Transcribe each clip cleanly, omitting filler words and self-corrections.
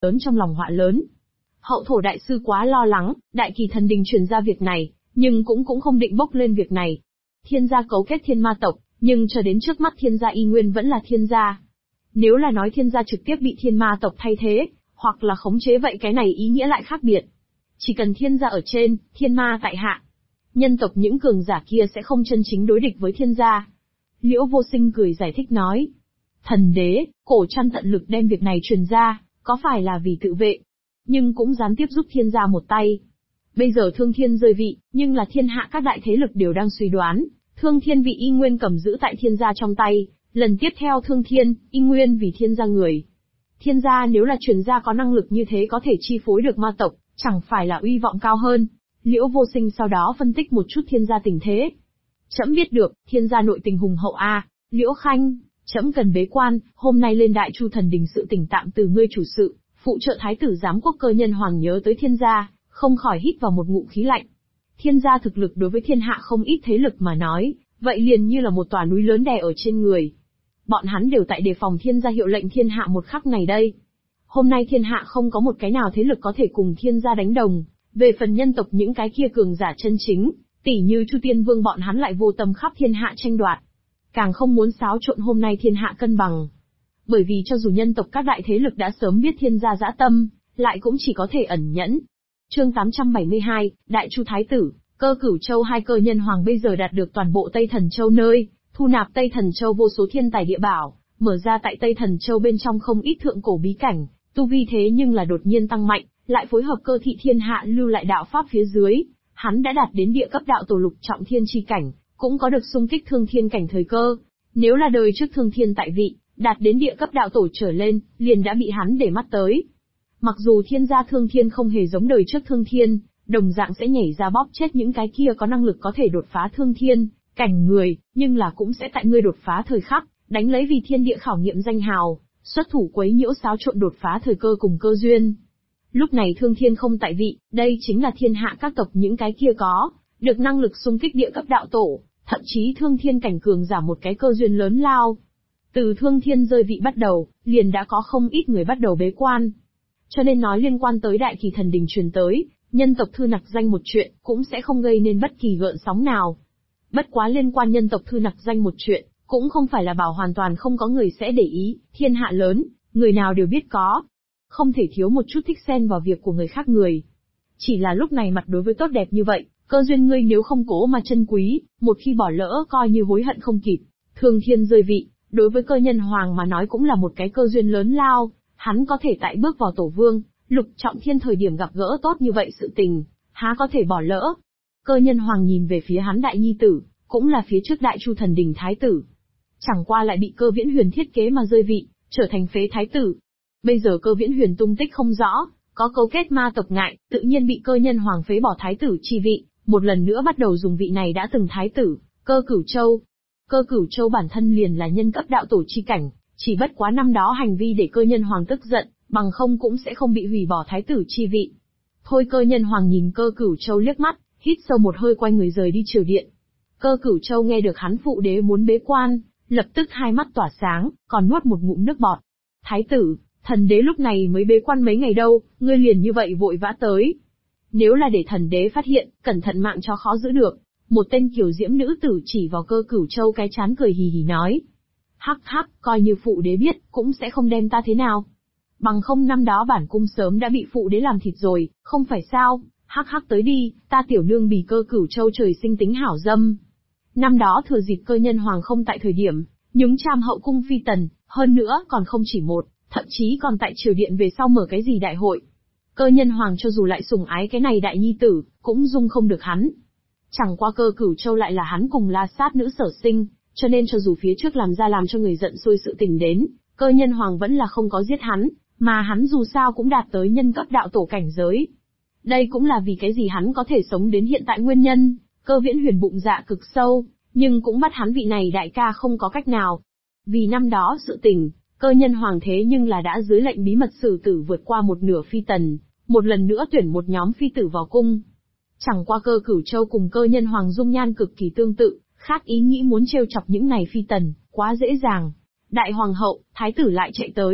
lớn trong lòng họa lớn. Hậu thổ đại sư quá lo lắng, Đại Kỳ Thần Đình truyền ra việc này, nhưng cũng không định bốc lên việc này. Thiên gia cấu kết thiên ma tộc, nhưng cho đến trước mắt thiên gia y nguyên vẫn là thiên gia. Nếu là nói thiên gia trực tiếp bị thiên ma tộc thay thế, hoặc là khống chế vậy cái này ý nghĩa lại khác biệt. Chỉ cần thiên gia ở trên, thiên ma tại hạ. Nhân tộc những cường giả kia sẽ không chân chính đối địch với thiên gia. Liễu Vô Sinh cười giải thích nói. Thần đế, cổ trăn tận lực đem việc này truyền ra, có phải là vì tự vệ, nhưng cũng gián tiếp giúp thiên gia một tay. Bây giờ thương thiên rơi vị, nhưng là thiên hạ các đại thế lực đều đang suy đoán, thương thiên vị y nguyên cầm giữ tại thiên gia trong tay, lần tiếp theo thương thiên, y nguyên vì thiên gia người. Thiên gia nếu là truyền gia có năng lực như thế có thể chi phối được ma tộc, chẳng phải là uy vọng cao hơn. Liễu Vô Sinh sau đó phân tích một chút thiên gia tình thế. Trẫm biết được, thiên gia nội tình hùng hậu a, Liễu Khanh, trẫm cần bế quan, hôm nay lên Đại Chu Thần Đình sự tình tạm từ ngươi chủ sự, phụ trợ thái tử giám quốc Cơ Nhân Hoàng nhớ tới thiên gia, không khỏi hít vào một ngụm khí lạnh. Thiên gia thực lực đối với thiên hạ không ít thế lực mà nói, vậy liền như là một tòa núi lớn đè ở trên người. Bọn hắn đều tại đề phòng thiên gia hiệu lệnh thiên hạ một khắc này đây. Hôm nay thiên hạ không có một cái nào thế lực có thể cùng thiên gia đánh đồng, về phần nhân tộc những cái kia cường giả chân chính, tỉ như Chu Tiên Vương bọn hắn lại vô tâm khắp thiên hạ tranh đoạt. Càng không muốn xáo trộn hôm nay thiên hạ cân bằng. Bởi vì cho dù nhân tộc các đại thế lực đã sớm biết thiên gia dã tâm, lại cũng chỉ có thể ẩn nhẫn. Chương 872, Đại Chu Thái Tử, Cơ Cửu Châu hai Cơ Nhân Hoàng bây giờ đạt được toàn bộ Tây Thần Châu nơi, thu nạp Tây Thần Châu vô số thiên tài địa bảo, mở ra tại Tây Thần Châu bên trong không ít thượng cổ bí cảnh, tu vi thế nhưng là đột nhiên tăng mạnh, lại phối hợp Cơ Thị Thiên Hạ lưu lại đạo pháp phía dưới, hắn đã đạt đến địa cấp đạo tổ lục trọng thiên chi cảnh, cũng có được xung kích thương thiên cảnh thời cơ. Nếu là đời trước thương thiên tại vị, đạt đến địa cấp đạo tổ trở lên, liền đã bị hắn để mắt tới. Mặc dù thiên gia thương thiên không hề giống đời trước thương thiên, đồng dạng sẽ nhảy ra bóp chết những cái kia có năng lực có thể đột phá thương thiên cảnh người, nhưng là cũng sẽ tại ngươi đột phá thời khắc, đánh lấy vì thiên địa khảo nghiệm danh hào, xuất thủ quấy nhiễu xáo trộn đột phá thời cơ cùng cơ duyên. Lúc này thương thiên không tại vị, đây chính là thiên hạ các tộc những cái kia có được năng lực xung kích địa cấp đạo tổ, thậm chí thương thiên cảnh cường giả một cái cơ duyên lớn lao. Từ thương thiên rơi vị bắt đầu, liền đã có không ít người bắt đầu bế quan. Cho nên nói liên quan tới Đại Kỳ Thần Đình truyền tới, nhân tộc thư nặc danh một chuyện, cũng sẽ không gây nên bất kỳ gợn sóng nào. Bất quá liên quan nhân tộc thư nặc danh một chuyện, cũng không phải là bảo hoàn toàn không có người sẽ để ý, thiên hạ lớn, người nào đều biết có. Không thể thiếu một chút thích xen vào việc của người khác người. Chỉ là lúc này mặt đối với tốt đẹp như vậy, cơ duyên ngươi nếu không cố mà chân quý, một khi bỏ lỡ coi như hối hận không kịp. Thương thiên rơi vị, đối với Cơ Nhân Hoàng mà nói cũng là một cái cơ duyên lớn lao, hắn có thể tại bước vào tổ vương, lục trọng thiên thời điểm gặp gỡ tốt như vậy sự tình, há có thể bỏ lỡ. Cơ Nhân Hoàng nhìn về phía hắn đại nhi tử, cũng là phía trước Đại Chu Thần Đình thái tử. Chẳng qua lại bị Cơ Viễn Huyền thiết kế mà rơi vị, trở thành phế thái tử. Bây giờ Cơ Viễn Huyền tung tích không rõ, có cấu kết ma tộc ngại, tự nhiên bị Cơ Nhân Hoàng phế bỏ thái tử chi vị, một lần nữa bắt đầu dùng vị này đã từng thái tử, Cơ Cửu Châu. Cơ Cửu Châu bản thân liền là nhân cấp đạo tổ chi cảnh, chỉ bất quá năm đó hành vi để Cơ Nhân Hoàng tức giận, bằng không cũng sẽ không bị hủy bỏ thái tử chi vị. Thôi Cơ Nhân Hoàng nhìn Cơ Cửu Châu liếc mắt, hít sâu một hơi quay người rời đi triều điện. Cơ Cửu Châu nghe được hắn phụ đế muốn bế quan, lập tức hai mắt tỏa sáng, còn nuốt một ngụm nước bọt. Thái tử, thần đế lúc này mới bế quan mấy ngày đâu, ngươi liền như vậy vội vã tới. Nếu là để thần đế phát hiện, cẩn thận mạng cho khó giữ được. Một tên kiều diễm nữ tử chỉ vào Cơ Cửu Châu cái chán cười hì hì nói. Hắc hắc, coi như phụ đế biết, cũng sẽ không đem ta thế nào. Bằng không năm đó bản cung sớm đã bị phụ đế làm thịt rồi, không phải sao, hắc hắc tới đi, ta tiểu nương bì Cơ Cửu Châu trời sinh tính hảo dâm. Năm đó thừa dịp Cơ Nhân Hoàng không tại thời điểm, nhúng chàm hậu cung phi tần, hơn nữa còn không chỉ một, thậm chí còn tại triều điện về sau mở cái gì đại hội. Cơ Nhân Hoàng cho dù lại sủng ái cái này đại nhi tử, cũng dung không được hắn. Chẳng qua Cơ Cửu Châu lại là hắn cùng La Sát nữ sở sinh, cho nên cho dù phía trước làm ra làm cho người giận xui sự tình đến, Cơ Nhân Hoàng vẫn là không có giết hắn, mà hắn dù sao cũng đạt tới nhân cấp đạo tổ cảnh giới. Đây cũng là vì cái gì hắn có thể sống đến hiện tại nguyên nhân. Cơ Viễn Huyền bụng dạ cực sâu, nhưng cũng bắt hắn vị này đại ca không có cách nào. Vì năm đó sự tình, Cơ Nhân Hoàng thế nhưng là đã dưới lệnh bí mật xử tử vượt qua một nửa phi tần, một lần nữa tuyển một nhóm phi tử vào cung. Chẳng qua Cơ Cửu Châu cùng Cơ Nhân Hoàng dung nhan cực kỳ tương tự, khác ý nghĩ muốn trêu chọc những này phi tần, quá dễ dàng. Đại hoàng hậu, thái tử lại chạy tới,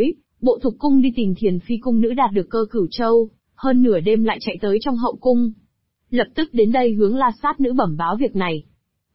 Bộ thục cung đi tìm Thiền Phi cung nữ đạt được Cơ Cửu Châu, hơn nửa đêm lại chạy tới trong hậu cung. Lập tức đến đây hướng La Sát nữ bẩm báo việc này.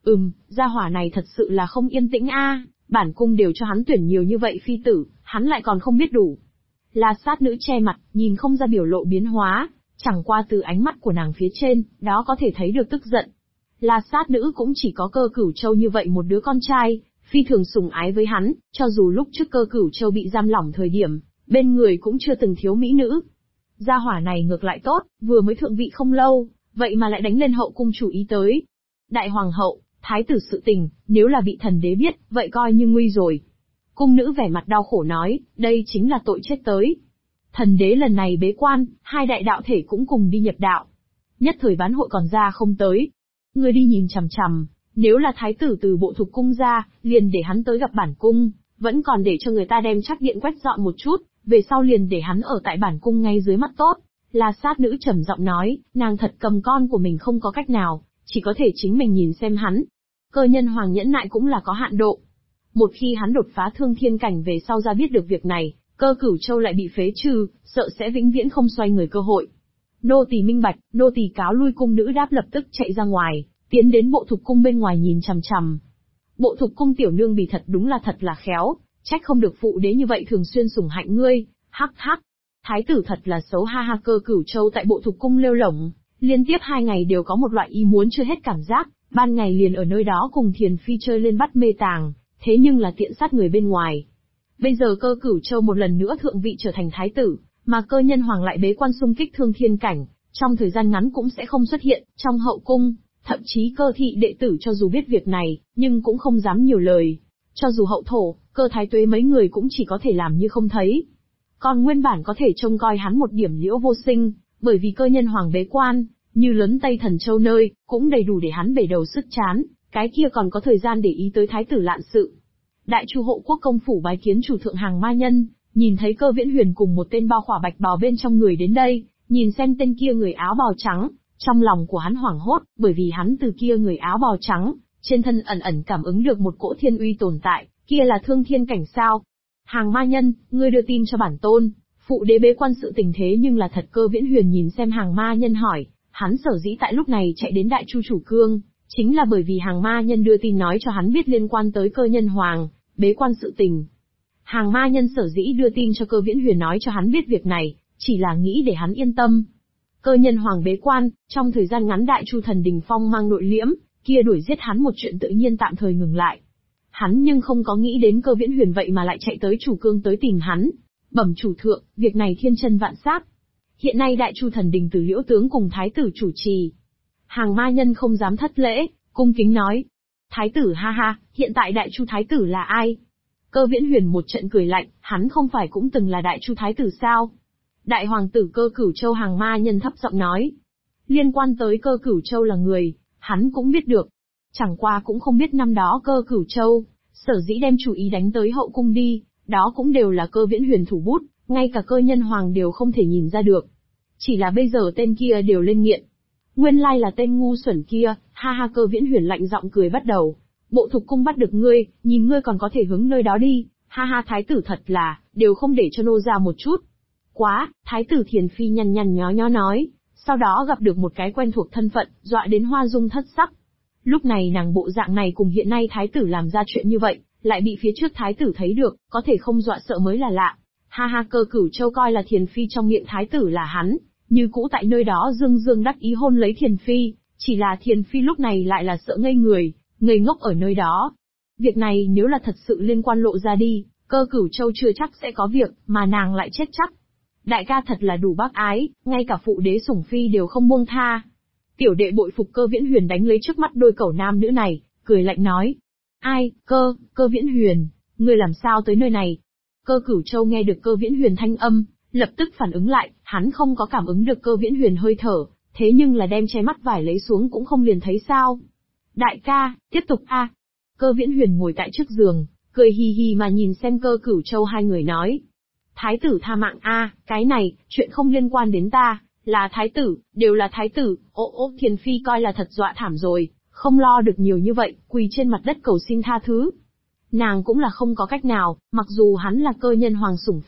Gia hỏa này thật sự là không yên tĩnh a, bản cung đều cho hắn tuyển nhiều như vậy phi tử, hắn lại còn không biết đủ. La Sát nữ che mặt, nhìn không ra biểu lộ biến hóa, chẳng qua từ ánh mắt của nàng phía trên, đó có thể thấy được tức giận. La Sát nữ cũng chỉ có Cơ Cửu Châu như vậy một đứa con trai, phi thường sủng ái với hắn, cho dù lúc trước Cơ Cửu Châu bị giam lỏng thời điểm, bên người cũng chưa từng thiếu mỹ nữ. Gia hỏa này ngược lại tốt, vừa mới thượng vị không lâu, vậy mà lại đánh lên hậu cung chủ ý tới. Đại hoàng hậu, thái tử sự tình, nếu là bị thần đế biết, vậy coi như nguy rồi. Cung nữ vẻ mặt đau khổ nói, đây chính là tội chết tới. Thần đế lần này bế quan, hai đại đạo thể cũng cùng đi nhập đạo. Nhất thời bán hội còn ra không tới. Ngươi đi nhìn chằm chằm, nếu là thái tử từ bộ thục cung ra, liền để hắn tới gặp bản cung, vẫn còn để cho người ta đem trắc điện quét dọn một chút, về sau liền để hắn ở tại bản cung ngay dưới mắt tốt. La Sát nữ trầm giọng nói, nàng thật cầm con của mình không có cách nào, chỉ có thể chính mình nhìn xem hắn. Cơ Nhân Hoàng nhẫn nại cũng là có hạn độ. Một khi hắn đột phá thương thiên cảnh về sau ra biết được việc này, Cơ Cửu Châu lại bị phế trừ, sợ sẽ vĩnh viễn không xoay người cơ hội. Nô tỳ minh bạch, nô tỳ cáo lui. Cung nữ đáp lập tức chạy ra ngoài, tiến đến bộ thục cung bên ngoài nhìn chằm chằm. Bộ thục cung tiểu nương bì thật là khéo, trách không được phụ đế như vậy thường xuyên sủng hạnh ngươi, hắc hắc. Thái tử thật là xấu ha ha. Cơ Cửu Châu tại bộ thục cung lêu lổng, liên tiếp 2 ngày đều có một loại ý muốn chưa hết cảm giác, ban ngày liền ở nơi đó cùng Thiền Phi chơi lên bắt mê tàng, thế nhưng là tiện sát người bên ngoài. Bây giờ Cơ Cửu Châu một lần nữa thượng vị trở thành thái tử, mà Cơ Nhân Hoàng lại bế quan xung kích thương thiên cảnh, trong thời gian ngắn cũng sẽ không xuất hiện trong hậu cung, thậm chí Cơ thị đệ tử cho dù biết việc này, nhưng cũng không dám nhiều lời. Cho dù hậu thổ, Cơ Thái Tuế mấy người cũng chỉ có thể làm như không thấy. Còn nguyên bản có thể trông coi hắn một điểm Liễu Vô Sinh, bởi vì Cơ Nhân Hoàng bế quan, như lớn Tây Thần Châu nơi, cũng đầy đủ để hắn bể đầu sức chán, cái kia còn có thời gian để ý tới thái tử lạn sự. Đại Chu Hộ Quốc công phủ bái kiến chủ thượng Hàng Ma Nhân, nhìn thấy Cơ Viễn Huyền cùng một tên bao khỏa bạch bào bên trong người đến đây, nhìn xem tên kia người áo bào trắng, trong lòng của hắn hoảng hốt, bởi vì hắn từ kia người áo bào trắng, trên thân ẩn ẩn cảm ứng được một cỗ thiên uy tồn tại, kia là thương thiên cảnh sao? Hàng Ma Nhân, ngươi đưa tin cho bản tôn, phụ đế bế quan sự tình thế nhưng là thật. Cơ Viễn Huyền nhìn xem Hàng Ma Nhân hỏi, hắn sở dĩ tại lúc này chạy đến Đại Chu Chủ Cương, chính là bởi vì Hàng Ma Nhân đưa tin nói cho hắn biết liên quan tới Cơ Nhân Hoàng bế quan sự tình. Hàng Ma Nhân sở dĩ đưa tin cho Cơ Viễn Huyền nói cho hắn biết việc này, chỉ là nghĩ để hắn yên tâm. Cơ Nhân Hoàng bế quan, trong thời gian ngắn Đại Chu Thần Đình phong mang nội liễm, kia đuổi giết hắn một chuyện tự nhiên tạm thời ngừng lại. Hắn nhưng không có nghĩ đến Cơ Viễn Huyền vậy mà lại chạy tới Chủ Cương tới tìm hắn. Bẩm chủ thượng, việc này thiên chân vạn sát. Hiện nay Đại Chu Thần Đình từ Liễu tướng cùng thái tử chủ trì. Hàng Ma Nhân không dám thất lễ, cung kính nói. Thái tử ha ha, hiện tại Đại Chu thái tử là ai? Cơ Viễn Huyền một trận cười lạnh, hắn không phải cũng từng là Đại Chu thái tử sao? Đại hoàng tử Cơ Cửu Châu. Hàng Ma Nhân thấp giọng nói. Liên quan tới Cơ Cửu Châu là người, hắn cũng biết được. Chẳng qua cũng không biết năm đó Cơ Cửu Châu, sở dĩ đem chủ ý đánh tới hậu cung đi, đó cũng đều là Cơ Viễn Huyền thủ bút, ngay cả Cơ Nhân Hoàng đều không thể nhìn ra được. Chỉ là bây giờ tên kia đều lên nghiện. Nguyên lai là tên ngu xuẩn kia, ha ha. Cơ Viễn Huyền lạnh giọng cười bắt đầu. Bộ thục cung bắt được ngươi, nhìn ngươi còn có thể hướng nơi đó đi, ha ha. Thái tử thật là, đều không để cho nô ra một chút. Quá, thái tử Thiền Phi nhăn nhăn nhó nhó nói, sau đó gặp được một cái quen thuộc thân phận, dọa đến hoa dung thất sắc. Lúc này nàng bộ dạng này cùng hiện nay thái tử làm ra chuyện như vậy, lại bị phía trước thái tử thấy được, có thể không dọa sợ mới là lạ. Ha ha. Cơ Cửu Châu coi là Thiền Phi trong miệng thái tử là hắn, như cũ tại nơi đó dương dương đắc ý hôn lấy Thiền Phi, chỉ là Thiền Phi lúc này lại là sợ ngây người, ngây ngốc ở nơi đó. Việc này nếu là thật sự liên quan lộ ra đi, Cơ Cửu Châu chưa chắc sẽ có việc, mà nàng lại chết chắc. Đại ca thật là đủ bác ái, ngay cả phụ đế sủng phi đều không buông tha. Tiểu đệ bội phục. Cơ Viễn Huyền đánh lấy trước mắt đôi cẩu nam nữ này, cười lạnh nói. Ai, Cơ Viễn Huyền, ngươi làm sao tới nơi này? Cơ Cửu Châu nghe được Cơ Viễn Huyền thanh âm, lập tức phản ứng lại, hắn không có cảm ứng được Cơ Viễn Huyền hơi thở, thế nhưng là đem che mắt vải lấy xuống cũng không liền thấy sao. Đại ca, tiếp tục a. Cơ Viễn Huyền ngồi tại trước giường, cười hì hì mà nhìn xem Cơ Cửu Châu hai người nói. Thái tử tha mạng a, cái này, chuyện không liên quan đến ta, là thái tử, đều là thái tử. Thiền Phi coi là thật dọa thảm rồi, không lo được nhiều như vậy, quỳ trên mặt đất cầu xin tha thứ. Nàng cũng là không có cách nào, mặc dù hắn là Cơ Nhân Hoàng sủng phi,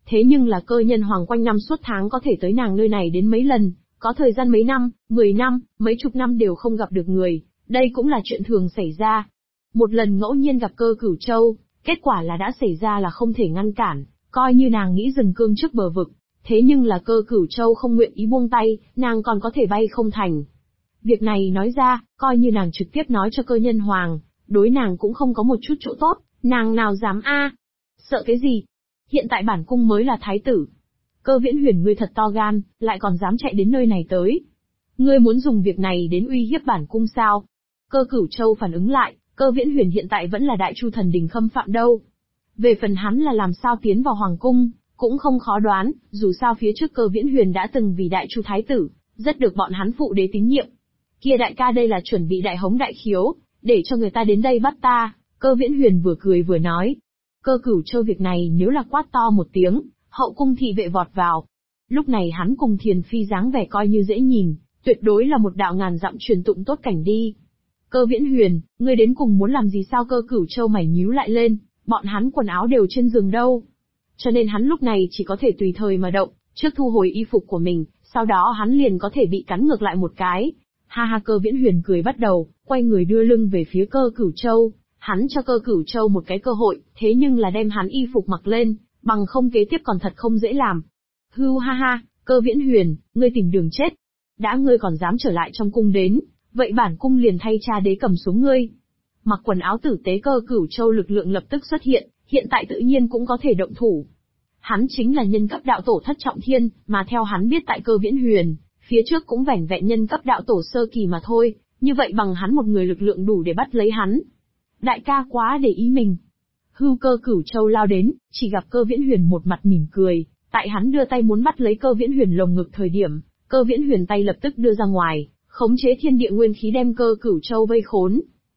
Thế nhưng là cơ nhân hoàng quanh năm suốt tháng có thể tới nàng nơi này đến mấy lần, có thời gian mấy năm, 10 năm, mấy chục năm đều không gặp được người, đây cũng là chuyện thường xảy ra. Một lần ngẫu nhiên gặp Cơ Cửu Châu, kết quả là đã xảy ra là không thể ngăn cản, coi như nàng nghĩ dừng cương trước bờ vực. Thế nhưng là Cơ Cửu Châu không nguyện ý buông tay, nàng còn có thể bay không thành. Việc này nói ra, coi như nàng trực tiếp nói cho cơ nhân hoàng, đối nàng cũng không có một chút chỗ tốt, nàng nào dám Sợ cái gì? Hiện tại bản cung mới là thái tử. Cơ Viễn Huyền ngươi thật to gan, lại còn dám chạy đến nơi này tới. Ngươi muốn dùng việc này đến uy hiếp bản cung sao? Cơ Cửu Châu phản ứng lại, Cơ Viễn Huyền hiện tại vẫn là Đại Chu Thần Đình khâm phạm đâu. Về phần hắn là làm sao tiến vào hoàng cung, cũng không khó đoán, dù sao phía trước Cơ Viễn Huyền đã từng vì Đại Chu thái tử, rất được bọn hắn phụ đế tín nhiệm. Kia đại ca đây là chuẩn bị đại hống đại khiếu, để cho người ta đến đây bắt ta, Cơ Viễn Huyền vừa cười vừa nói. Cơ Cửu Châu việc này nếu là quát to một tiếng, hậu cung thị vệ vọt vào. Lúc này hắn cùng Thiền Phi dáng vẻ coi như dễ nhìn, tuyệt đối là một đạo ngàn dặm truyền tụng tốt cảnh đi. Cơ Viễn Huyền, ngươi đến cùng muốn làm gì sao? Cơ Cửu Châu mày nhíu lại lên, bọn hắn quần áo đều trên giường đâu. Cho nên hắn lúc này chỉ có thể tùy thời mà động, trước thu hồi y phục của mình, sau đó hắn liền có thể bị cắn ngược lại một cái. Ha ha, Cơ Viễn Huyền cười bắt đầu, quay người đưa lưng về phía Cơ Cửu Châu. Hắn cho Cơ Cửu Châu một cái cơ hội, thế nhưng là đem hắn y phục mặc lên, bằng không kế tiếp còn thật không dễ làm. Hưu ha ha, Cơ Viễn Huyền, ngươi tìm đường chết. Đã ngươi còn dám trở lại trong cung đến, vậy bản cung liền thay cha đế cầm xuống ngươi. Mặc quần áo tử tế Cơ Cửu Châu lực lượng lập tức xuất hiện tại tự nhiên cũng có thể động thủ. Hắn chính là nhân cấp đạo tổ thất trọng thiên, mà theo hắn biết tại Cơ Viễn Huyền, phía trước cũng vẻn vẹn nhân cấp đạo tổ sơ kỳ mà thôi, như vậy bằng hắn một người lực lượng đủ để bắt lấy hắn. Đại ca quá để ý mình. Hưu, Cơ Cửu Châu lao đến, chỉ gặp Cơ Viễn Huyền một mặt mỉm cười, tại hắn đưa tay muốn bắt lấy Cơ Viễn Huyền lồng ngực thời điểm, Cơ Viễn Huyền tay lập tức đưa ra ngoài, khống chế thiên địa nguyên khí đem Cơ Cửu Châu vây khốn.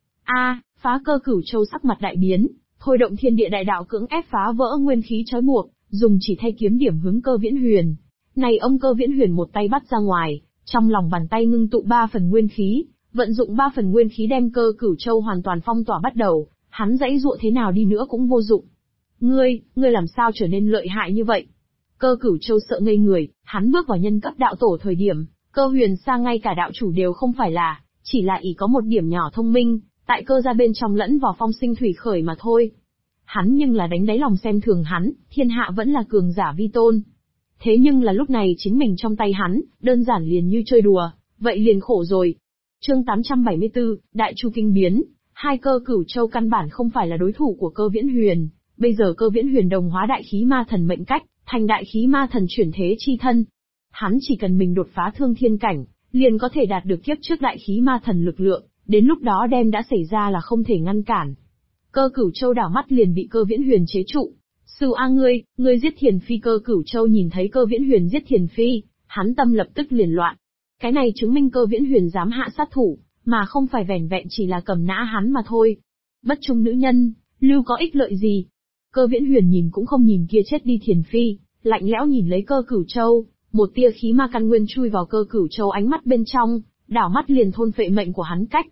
Phá! Cơ Cửu Châu sắc mặt đại biến, thôi động thiên địa đại đạo cưỡng ép phá vỡ nguyên khí trói buộc, dùng chỉ thay kiếm điểm hướng Cơ Viễn Huyền. Này ông Cơ Viễn Huyền một tay bắt ra ngoài, trong lòng bàn tay ngưng tụ 3 phần nguyên khí, vận dụng 3 phần nguyên khí đem Cơ Cửu Châu hoàn toàn phong tỏa bắt đầu, hắn giãy giụa thế nào đi nữa cũng vô dụng. Ngươi làm sao trở nên lợi hại như vậy? Cơ Cửu Châu sợ ngây người, hắn bước vào nhân cấp đạo tổ thời điểm, Cơ Huyền Sa ngay cả đạo chủ đều không phải là, chỉ là ỷ có một điểm nhỏ thông minh, tại Cơ gia bên trong lẫn vào phong sinh thủy khởi mà thôi. Hắn nhưng là đánh đáy lòng xem thường hắn, thiên hạ vẫn là cường giả vi tôn. Thế nhưng là lúc này chính mình trong tay hắn, đơn giản liền như chơi đùa, vậy liền khổ rồi. Chương 874, Đại Chu Kinh biến, hai Cơ Cửu Châu căn bản không phải là đối thủ của Cơ Viễn Huyền, bây giờ Cơ Viễn Huyền đồng hóa đại khí ma thần mệnh cách, thành đại khí ma thần chuyển thế chi thân. Hắn chỉ cần mình đột phá thương thiên cảnh, liền có thể đạt được kiếp trước đại khí ma thần lực lượng, đến lúc đó đem đã xảy ra là không thể ngăn cản. Cơ Cửu Châu đảo mắt liền bị Cơ Viễn Huyền chế trụ. Sư A ngươi giết Thiền Phi. Cơ Cửu Châu nhìn thấy Cơ Viễn Huyền giết Thiền Phi, hắn tâm lập tức liền loạn. Cái này chứng minh Cơ Viễn Huyền dám hạ sát thủ, mà không phải vẻn vẹn chỉ là cầm nã hắn mà thôi. Bất trung nữ nhân, lưu có ích lợi gì? Cơ Viễn Huyền nhìn cũng không nhìn kia chết đi Thiền Phi, lạnh lẽo nhìn lấy Cơ Cửu Châu, một tia khí ma căn nguyên chui vào Cơ Cửu Châu ánh mắt bên trong, đảo mắt liền thôn phệ mệnh của hắn cách.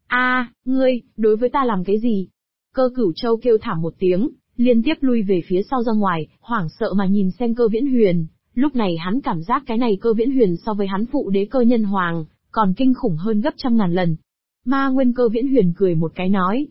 Ngươi, đối với ta làm cái gì? Cơ Cửu Châu kêu thảm một tiếng, liên tiếp lui về phía sau ra ngoài, hoảng sợ mà nhìn xem Cơ Viễn Huyền. Lúc này hắn cảm giác cái này Cơ Viễn Huyền so với hắn phụ đế Cơ Nhân Hoàng, còn kinh khủng hơn gấp trăm ngàn lần. Ma Nguyên. Cơ Viễn Huyền cười một cái nói.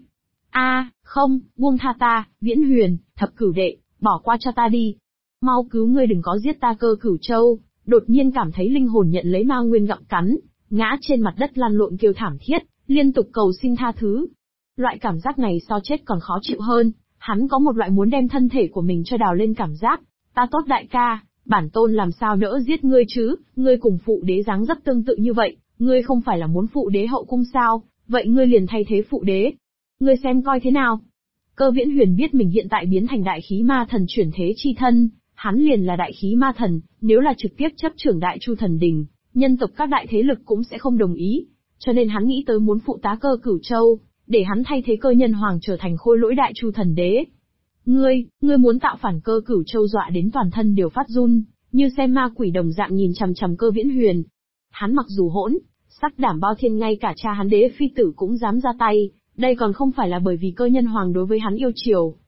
Không, buông tha ta, Viễn Huyền, thập cửu đệ, bỏ qua cho ta đi. Mau cứu ngươi, đừng có giết ta. Cơ Cửu Châu đột nhiên cảm thấy linh hồn nhận lấy Ma Nguyên gặm cắn, ngã trên mặt đất lăn lộn kêu thảm thiết, liên tục cầu xin tha thứ. Loại cảm giác này so chết còn khó chịu hơn, hắn có một loại muốn đem thân thể của mình cho đào lên cảm giác. Ta tốt đại ca, bản tôn làm sao nỡ giết ngươi chứ, ngươi cùng phụ đế dáng dấp tương tự như vậy, ngươi không phải là muốn phụ đế hậu cung sao, vậy ngươi liền thay thế phụ đế. Ngươi xem coi thế nào. Cơ Viễn Huyền biết mình hiện tại biến thành đại khí ma thần chuyển thế chi thân, hắn liền là đại khí ma thần, nếu là trực tiếp chấp trưởng Đại Chu Thần Đình, nhân tộc các đại thế lực cũng sẽ không đồng ý, cho nên hắn nghĩ tới muốn phụ tá Cơ Cửu Châu, để hắn thay thế Cơ Nhân Hoàng trở thành khôi lỗi Đại Chu Thần Đế. Ngươi muốn tạo phản? Cơ Cửu Châu dọa đến toàn thân đều phát run, như xem ma quỷ đồng dạng nhìn chằm chằm Cơ Viễn Huyền. Hắn mặc dù hỗn, sắc đảm bao thiên, ngay cả cha hắn Đế Phi Tử cũng dám ra tay, đây còn không phải là bởi vì Cơ Nhân Hoàng đối với hắn yêu chiều.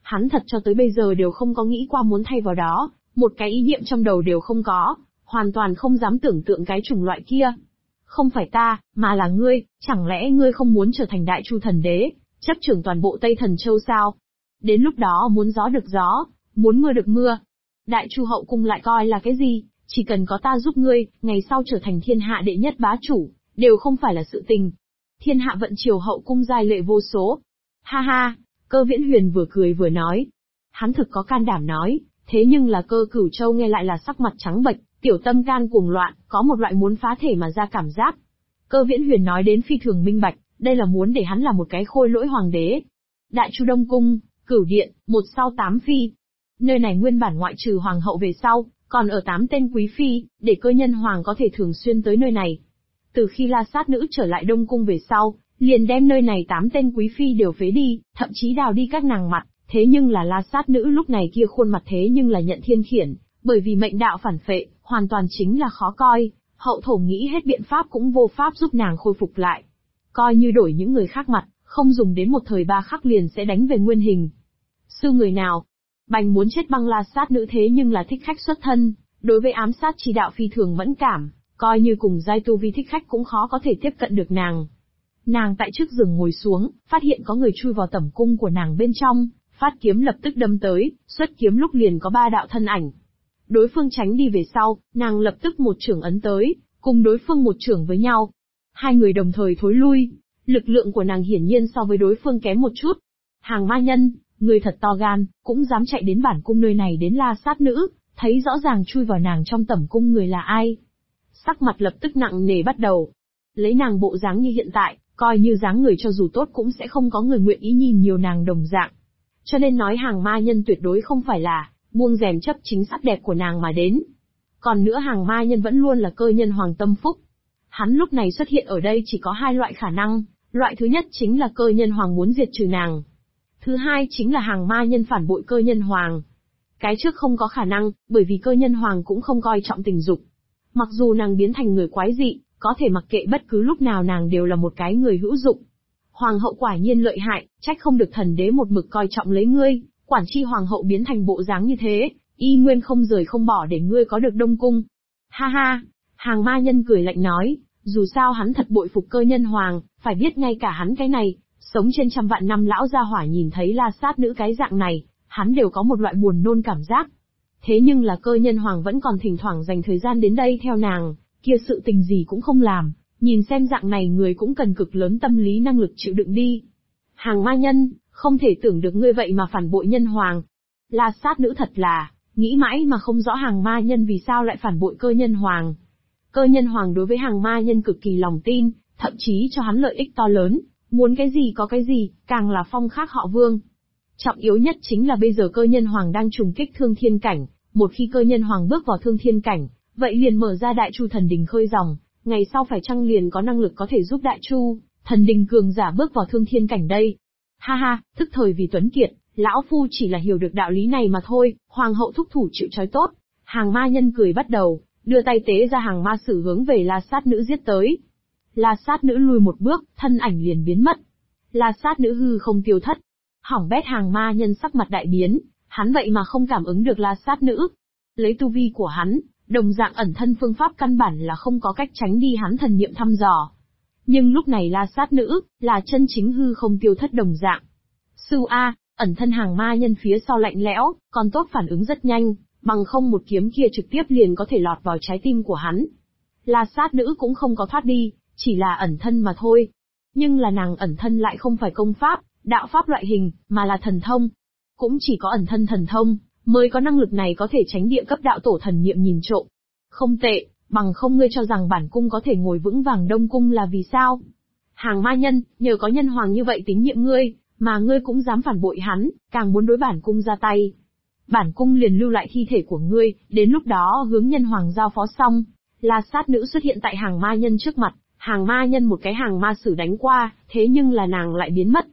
Hắn thật cho tới bây giờ đều không có nghĩ qua muốn thay vào đó, một cái ý niệm trong đầu đều không có, hoàn toàn không dám tưởng tượng cái chủng loại kia. Không phải ta, mà là ngươi, chẳng lẽ ngươi không muốn trở thành Đại Chu Thần Đế, chấp trưởng toàn bộ Tây Thần Châu sao? Đến lúc đó muốn gió được gió, muốn mưa được mưa. Đại Chu hậu cung lại coi là cái gì, chỉ cần có ta giúp ngươi, ngày sau trở thành thiên hạ đệ nhất bá chủ, đều không phải là sự tình. Thiên hạ vận triều hậu cung giai lệ vô số. Ha ha, Cơ Viễn Huyền vừa cười vừa nói. Hắn thực có can đảm nói, thế nhưng là Cơ Cửu Châu nghe lại là sắc mặt trắng bệch, tiểu tâm can cuồng loạn, có một loại muốn phá thể mà ra cảm giác. Cơ Viễn Huyền nói đến phi thường minh bạch, đây là muốn để hắn là một cái khôi lỗi hoàng đế. Đại Chu Đông Cung, Cửu Điện, một sau 8 phi. Nơi này nguyên bản ngoại trừ hoàng hậu về sau, còn ở 8 tên quý phi, để Cơ Nhân Hoàng có thể thường xuyên tới nơi này. Từ khi La Sát Nữ trở lại Đông Cung về sau, liền đem nơi này 8 tên quý phi đều phế đi, thậm chí đào đi các nàng mặt, thế nhưng là La Sát Nữ lúc này kia khuôn mặt thế nhưng là nhận thiên khiển, bởi vì mệnh đạo phản phệ, hoàn toàn chính là khó coi, hậu thổ nghĩ hết biện pháp cũng vô pháp giúp nàng khôi phục lại. Coi như đổi những người khác mặt, không dùng đến một thời 3 khắc liền sẽ đánh về nguyên hình. Sư người nào? Bành muốn chết băng La Sát Nữ thế nhưng là thích khách xuất thân, đối với ám sát chi đạo phi thường mẫn cảm, coi như cùng giai tu vi thích khách cũng khó có thể tiếp cận được nàng. Nàng tại trước giường ngồi xuống, phát hiện có người chui vào tẩm cung của nàng bên trong, phát kiếm lập tức đâm tới, xuất kiếm lúc liền có 3 đạo thân ảnh. Đối phương tránh đi về sau, nàng lập tức một chưởng ấn tới, cùng đối phương một chưởng với nhau. Hai người đồng thời thối lui, lực lượng của nàng hiển nhiên so với đối phương kém một chút. Hàng ma nhân, người thật to gan, cũng dám chạy đến bản cung nơi này đến La Sát Nữ, thấy rõ ràng chui vào nàng trong tẩm cung người là ai. Sắc mặt lập tức nặng nề bắt đầu. Lấy nàng bộ dáng như hiện tại, coi như dáng người cho dù tốt cũng sẽ không có người nguyện ý nhìn nhiều nàng đồng dạng. Cho nên nói hàng ma nhân tuyệt đối không phải là buông rèm chấp chính sắc đẹp của nàng mà đến. Còn nữa hàng ma nhân vẫn luôn là Cơ Nhân Hoàng tâm phúc. Hắn lúc này xuất hiện ở đây chỉ có 2 loại khả năng, loại thứ nhất chính là Cơ Nhân Hoàng muốn diệt trừ nàng. Thứ hai chính là hàng ma nhân phản bội Cơ Nhân Hoàng. Cái trước không có khả năng, bởi vì Cơ Nhân Hoàng cũng không coi trọng tình dục. Mặc dù nàng biến thành người quái dị, có thể mặc kệ bất cứ lúc nào nàng đều là một cái người hữu dụng. Hoàng hậu quả nhiên lợi hại, trách không được thần đế một mực coi trọng lấy ngươi, quản chi hoàng hậu biến thành bộ dáng như thế, y nguyên không rời không bỏ để ngươi có được Đông Cung. Ha ha, hàng ma nhân cười lạnh nói, dù sao hắn thật bội phục Cơ Nhân Hoàng, phải biết ngay cả hắn cái này, sống trên trăm vạn năm lão gia hỏa nhìn thấy La Sát Nữ cái dạng này, hắn đều có một loại buồn nôn cảm giác. Thế nhưng là Cơ Nhân Hoàng vẫn còn thỉnh thoảng dành thời gian đến đây theo nàng, kia sự tình gì cũng không làm, nhìn xem dạng này người cũng cần cực lớn tâm lý năng lực chịu đựng đi. Hàng ma nhân, không thể tưởng được ngươi vậy mà phản bội Nhân Hoàng. La Sát Nữ thật là, nghĩ mãi mà không rõ hàng ma nhân vì sao lại phản bội Cơ Nhân Hoàng. Cơ Nhân Hoàng đối với hàng ma nhân cực kỳ lòng tin, thậm chí cho hắn lợi ích to lớn, muốn cái gì có cái gì, càng là phong khác họ Vương. Trọng yếu nhất chính là bây giờ Cơ Nhân Hoàng đang trùng kích thương thiên cảnh, một khi Cơ Nhân Hoàng bước vào thương thiên cảnh, vậy liền mở ra Đại Chu Thần Đình khơi dòng, ngày sau phải chăng liền có năng lực có thể giúp Đại Chu Thần Đình cường giả bước vào thương thiên cảnh đây. Ha ha, thức thời vì tuấn kiệt, lão phu chỉ là hiểu được đạo lý này mà thôi, hoàng hậu thúc thủ chịu trói tốt. Hàng ma nhân cười bắt đầu, đưa tay tế ra hàng ma sử hướng về La Sát Nữ giết tới. La Sát Nữ lùi một bước, thân ảnh liền biến mất. La Sát Nữ hư không tiêu thất. Hỏng bét, hàng ma nhân sắc mặt đại biến, hắn vậy mà không cảm ứng được La Sát Nữ. Lấy tu vi của hắn, đồng dạng ẩn thân phương pháp căn bản là không có cách tránh đi hắn thần niệm thăm dò. Nhưng lúc này La Sát Nữ, là chân chính hư không tiêu thất đồng dạng. Sư A, ẩn thân hàng ma nhân phía sau lạnh lẽo, còn tốt phản ứng rất nhanh, bằng không một kiếm kia trực tiếp liền có thể lọt vào trái tim của hắn. La Sát Nữ cũng không có thoát đi, chỉ là ẩn thân mà thôi. Nhưng là nàng ẩn thân lại không phải công pháp, đạo pháp loại hình, mà là thần thông. Cũng chỉ có ẩn thân thần thông, mới có năng lực này có thể tránh địa cấp đạo tổ thần niệm nhìn trộm. Không tệ, bằng không ngươi cho rằng bản cung có thể ngồi vững vàng Đông Cung là vì sao? Hàng ma nhân, nhờ có Nhân Hoàng như vậy tín nhiệm ngươi, mà ngươi cũng dám phản bội hắn, càng muốn đối bản cung ra tay. Bản cung liền lưu lại thi thể của ngươi, đến lúc đó hướng Nhân Hoàng giao phó xong. La Sát Nữ xuất hiện tại hàng ma nhân trước mặt, hàng ma nhân một cái hàng ma sử đánh qua, thế nhưng là nàng lại biến mất.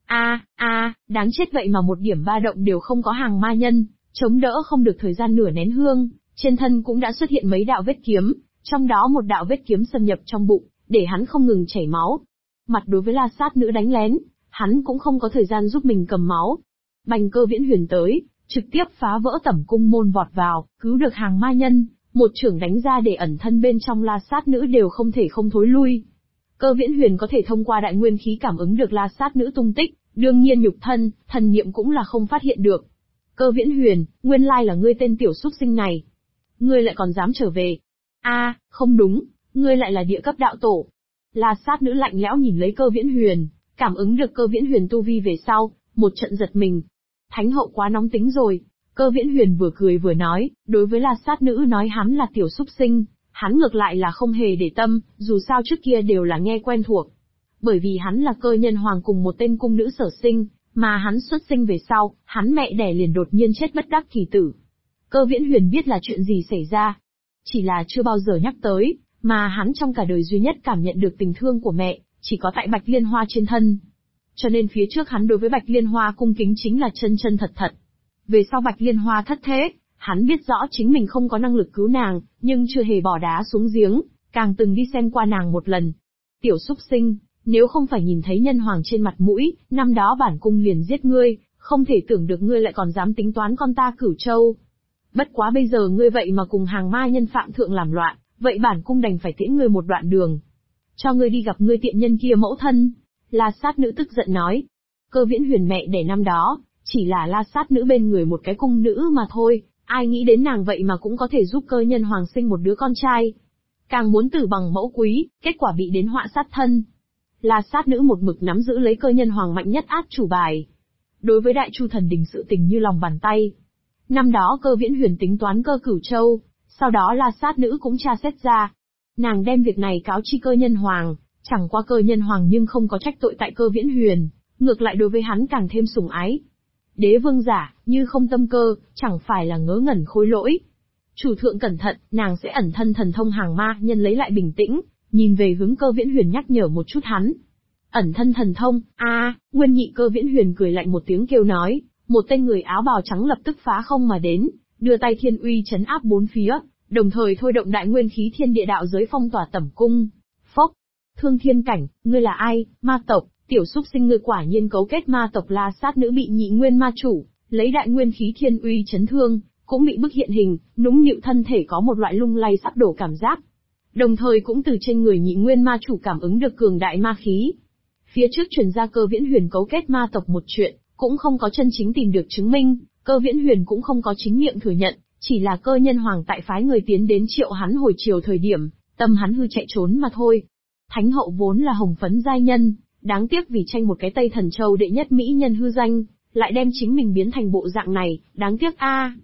Đáng chết, vậy mà một điểm ba động đều không có. Hàng ma nhân chống đỡ không được thời gian nửa nén hương, trên thân cũng đã xuất hiện mấy đạo vết kiếm, trong đó một đạo vết kiếm xâm nhập trong bụng, để hắn không ngừng chảy máu. Mặt đối với La Sát Nữ đánh lén, hắn cũng không có thời gian giúp mình cầm máu. Bành Cơ Viễn Huyền tới, trực tiếp phá vỡ tẩm cung môn vọt vào, cứu được hàng ma nhân, một chưởng đánh ra để ẩn thân bên trong La Sát Nữ đều không thể không thối lui. Cơ Viễn Huyền có thể thông qua đại nguyên khí cảm ứng được La Sát Nữ tung tích, đương nhiên nhục thân, thần niệm cũng là không phát hiện được. Cơ Viễn Huyền, nguyên lai là ngươi tên tiểu súc sinh này. Ngươi lại còn dám trở về. Không đúng, ngươi lại là địa cấp đạo tổ. La Sát Nữ lạnh lẽo nhìn lấy Cơ Viễn Huyền, cảm ứng được Cơ Viễn Huyền tu vi về sau, một trận giật mình. Thánh hậu quá nóng tính rồi. Cơ Viễn Huyền vừa cười vừa nói, đối với La Sát Nữ nói hắn là tiểu súc sinh, hắn ngược lại là không hề để tâm, dù sao trước kia đều là nghe quen thuộc. Bởi vì hắn là Cơ Nhân Hoàng cùng một tên cung nữ sở sinh, mà hắn xuất sinh về sau, hắn mẹ đẻ liền đột nhiên chết bất đắc kỳ tử. Cơ Viễn Huyền biết là chuyện gì xảy ra, chỉ là chưa bao giờ nhắc tới, mà hắn trong cả đời duy nhất cảm nhận được tình thương của mẹ, chỉ có tại Bạch Liên Hoa trên thân. Cho nên phía trước hắn đối với Bạch Liên Hoa cung kính chính là chân chân thật thật. Về sau Bạch Liên Hoa thất thế, hắn biết rõ chính mình không có năng lực cứu nàng, nhưng chưa hề bỏ đá xuống giếng, càng từng đi xem qua nàng một lần. Tiểu súc sinh, nếu không phải nhìn thấy nhân hoàng trên mặt mũi, năm đó bản cung liền giết ngươi, không thể tưởng được ngươi lại còn dám tính toán con ta Cửu Châu. Bất quá bây giờ ngươi vậy mà cùng hàng ma nhân phạm thượng làm loạn, vậy bản cung đành phải tiễn ngươi một đoạn đường. Cho ngươi đi gặp ngươi tiện nhân kia mẫu thân. La Sát Nữ tức giận nói. Cơ Viễn Huyền mẹ đẻ năm đó, chỉ là La Sát Nữ bên người một cái cung nữ mà thôi, ai nghĩ đến nàng vậy mà cũng có thể giúp Cơ Nhân Hoàng sinh một đứa con trai. Càng muốn tử bằng mẫu quý, kết quả bị đến họa sát thân. La Sát Nữ một mực nắm giữ lấy Cơ Nhân Hoàng mạnh nhất át chủ bài. Đối với Đại Chu Thần Đình sự tình như lòng bàn tay. Năm đó Cơ Viễn Huyền tính toán Cơ Cửu Châu, sau đó La Sát Nữ cũng tra xét ra. Nàng đem việc này cáo chi Cơ Nhân Hoàng, chẳng qua Cơ Nhân Hoàng nhưng không có trách tội tại Cơ Viễn Huyền, ngược lại đối với hắn càng thêm sủng ái. Đế vương giả, như không tâm cơ, chẳng phải là ngớ ngẩn khối lỗi. Chủ thượng cẩn thận, nàng sẽ ẩn thân thần thông hàng ma nhân lấy lại bình tĩnh, nhìn về hướng Cơ Viễn Huyền nhắc nhở một chút hắn. Ẩn thân thần thông, Nguyên Nhị. Cơ Viễn Huyền cười lạnh một tiếng kêu nói, một tên người áo bào trắng lập tức phá không mà đến, đưa tay thiên uy chấn áp bốn phía, đồng thời thôi động đại nguyên khí thiên địa đạo giới phong tỏa tẩm cung. Phốc! Thương Thiên Cảnh, ngươi là ai, ma tộc, tiểu súc sinh ngươi quả nhiên cấu kết ma tộc. La Sát Nữ bị Nhị Nguyên ma chủ, lấy đại nguyên khí thiên uy chấn thương, cũng bị bức hiện hình, nũng nịu thân thể có một loại lung lay sắp đổ cảm giác. Đồng thời cũng từ trên người Nhị Nguyên ma chủ cảm ứng được cường đại ma khí. Phía trước truyền ra Cơ Viễn Huyền cấu kết ma tộc một chuyện, cũng không có chân chính tìm được chứng minh, Cơ Viễn Huyền cũng không có chính miệng thừa nhận, chỉ là Cơ Nhân Hoàng tại phái người tiến đến triệu hắn hồi chiều thời điểm, tâm hắn hư chạy trốn mà thôi. Thánh hậu vốn là hồng phấn giai nhân, đáng tiếc vì tranh một cái Tây Thần Châu đệ nhất mỹ nhân hư danh, lại đem chính mình biến thành bộ dạng này, đáng tiếc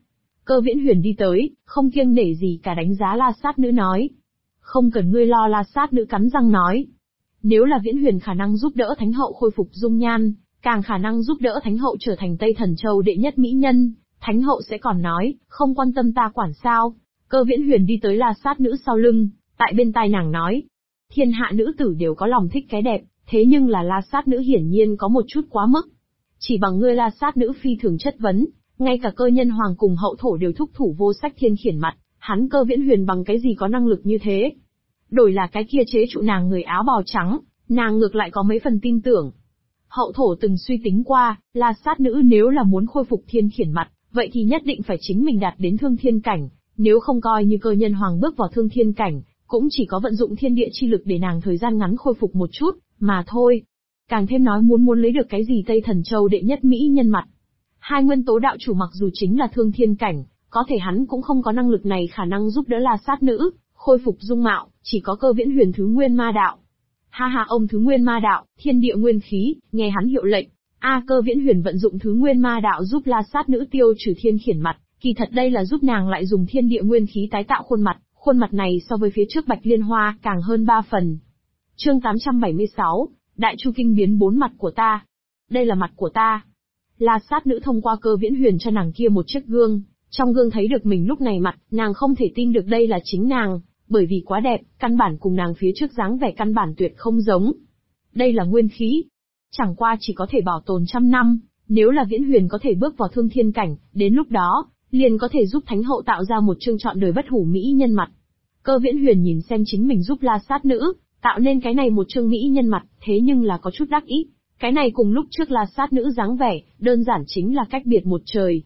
Cơ Viễn Huyền đi tới, không kiêng nể gì cả đánh giá La Sát Nữ nói. Không cần ngươi lo. La Sát Nữ cắn răng nói. Nếu là Viễn Huyền khả năng giúp đỡ Thánh hậu khôi phục dung nhan, càng khả năng giúp đỡ Thánh hậu trở thành Tây Thần Châu đệ nhất mỹ nhân, Thánh hậu sẽ còn nói, không quan tâm ta quản sao. Cơ Viễn Huyền đi tới La Sát Nữ sau lưng, tại bên tai nàng nói. Thiên hạ nữ tử đều có lòng thích cái đẹp, thế nhưng là La Sát Nữ hiển nhiên có một chút quá mức. Chỉ bằng ngươi La Sát Nữ phi thường chất vấn, ngay cả Cơ Nhân Hoàng cùng hậu thổ đều thúc thủ vô sách thiên khiển mặt, hắn Cơ Viễn Huyền bằng cái gì có năng lực như thế? Đổi là cái kia chế trụ nàng người áo bào trắng, nàng ngược lại có mấy phần tin tưởng. Hậu thổ từng suy tính qua, La Sát Nữ nếu là muốn khôi phục thiên khiển mặt, vậy thì nhất định phải chính mình đạt đến thương thiên cảnh, nếu không coi như Cơ Nhân Hoàng bước vào thương thiên cảnh, cũng chỉ có vận dụng thiên địa chi lực để nàng thời gian ngắn khôi phục một chút, mà thôi. Càng thêm nói muốn lấy được cái gì Tây Thần Châu đệ nhất mỹ nhân mặt. Hai nguyên tố đạo chủ mặc dù chính là thương thiên cảnh, có thể hắn cũng không có năng lực này khả năng giúp đỡ La Sát Nữ khôi phục dung mạo, chỉ có Cơ Viễn Huyền thứ nguyên ma đạo. Ha ông thứ nguyên ma đạo, thiên địa nguyên khí, nghe hắn hiệu lệnh. Cơ Viễn Huyền vận dụng thứ nguyên ma đạo giúp La Sát Nữ tiêu trừ thiên khiển mặt, kỳ thật đây là giúp nàng lại dùng thiên địa nguyên khí tái tạo khuôn mặt này so với phía trước Bạch Liên Hoa càng hơn 3 phần. Chương 876, Đại Chu kinh biến 4 mặt của ta. Đây là mặt của ta. La Sát Nữ thông qua Cơ Viễn Huyền cho nàng kia một chiếc gương, trong gương thấy được mình lúc này mặt, nàng không thể tin được đây là chính nàng, bởi vì quá đẹp, căn bản cùng nàng phía trước dáng vẻ căn bản tuyệt không giống. Đây là nguyên khí, chẳng qua chỉ có thể bảo tồn trăm năm, nếu là Viễn Huyền có thể bước vào thương thiên cảnh, đến lúc đó, liền có thể giúp Thánh hậu tạo ra một chương trọn đời bất hủ mỹ nhân mặt. Cơ Viễn Huyền nhìn xem chính mình giúp La Sát Nữ tạo nên cái này một chương mỹ nhân mặt, thế nhưng là có chút đắc ý. Cái này cùng lúc trước La Sát nữ dáng vẻ, đơn giản chính là cách biệt một trời.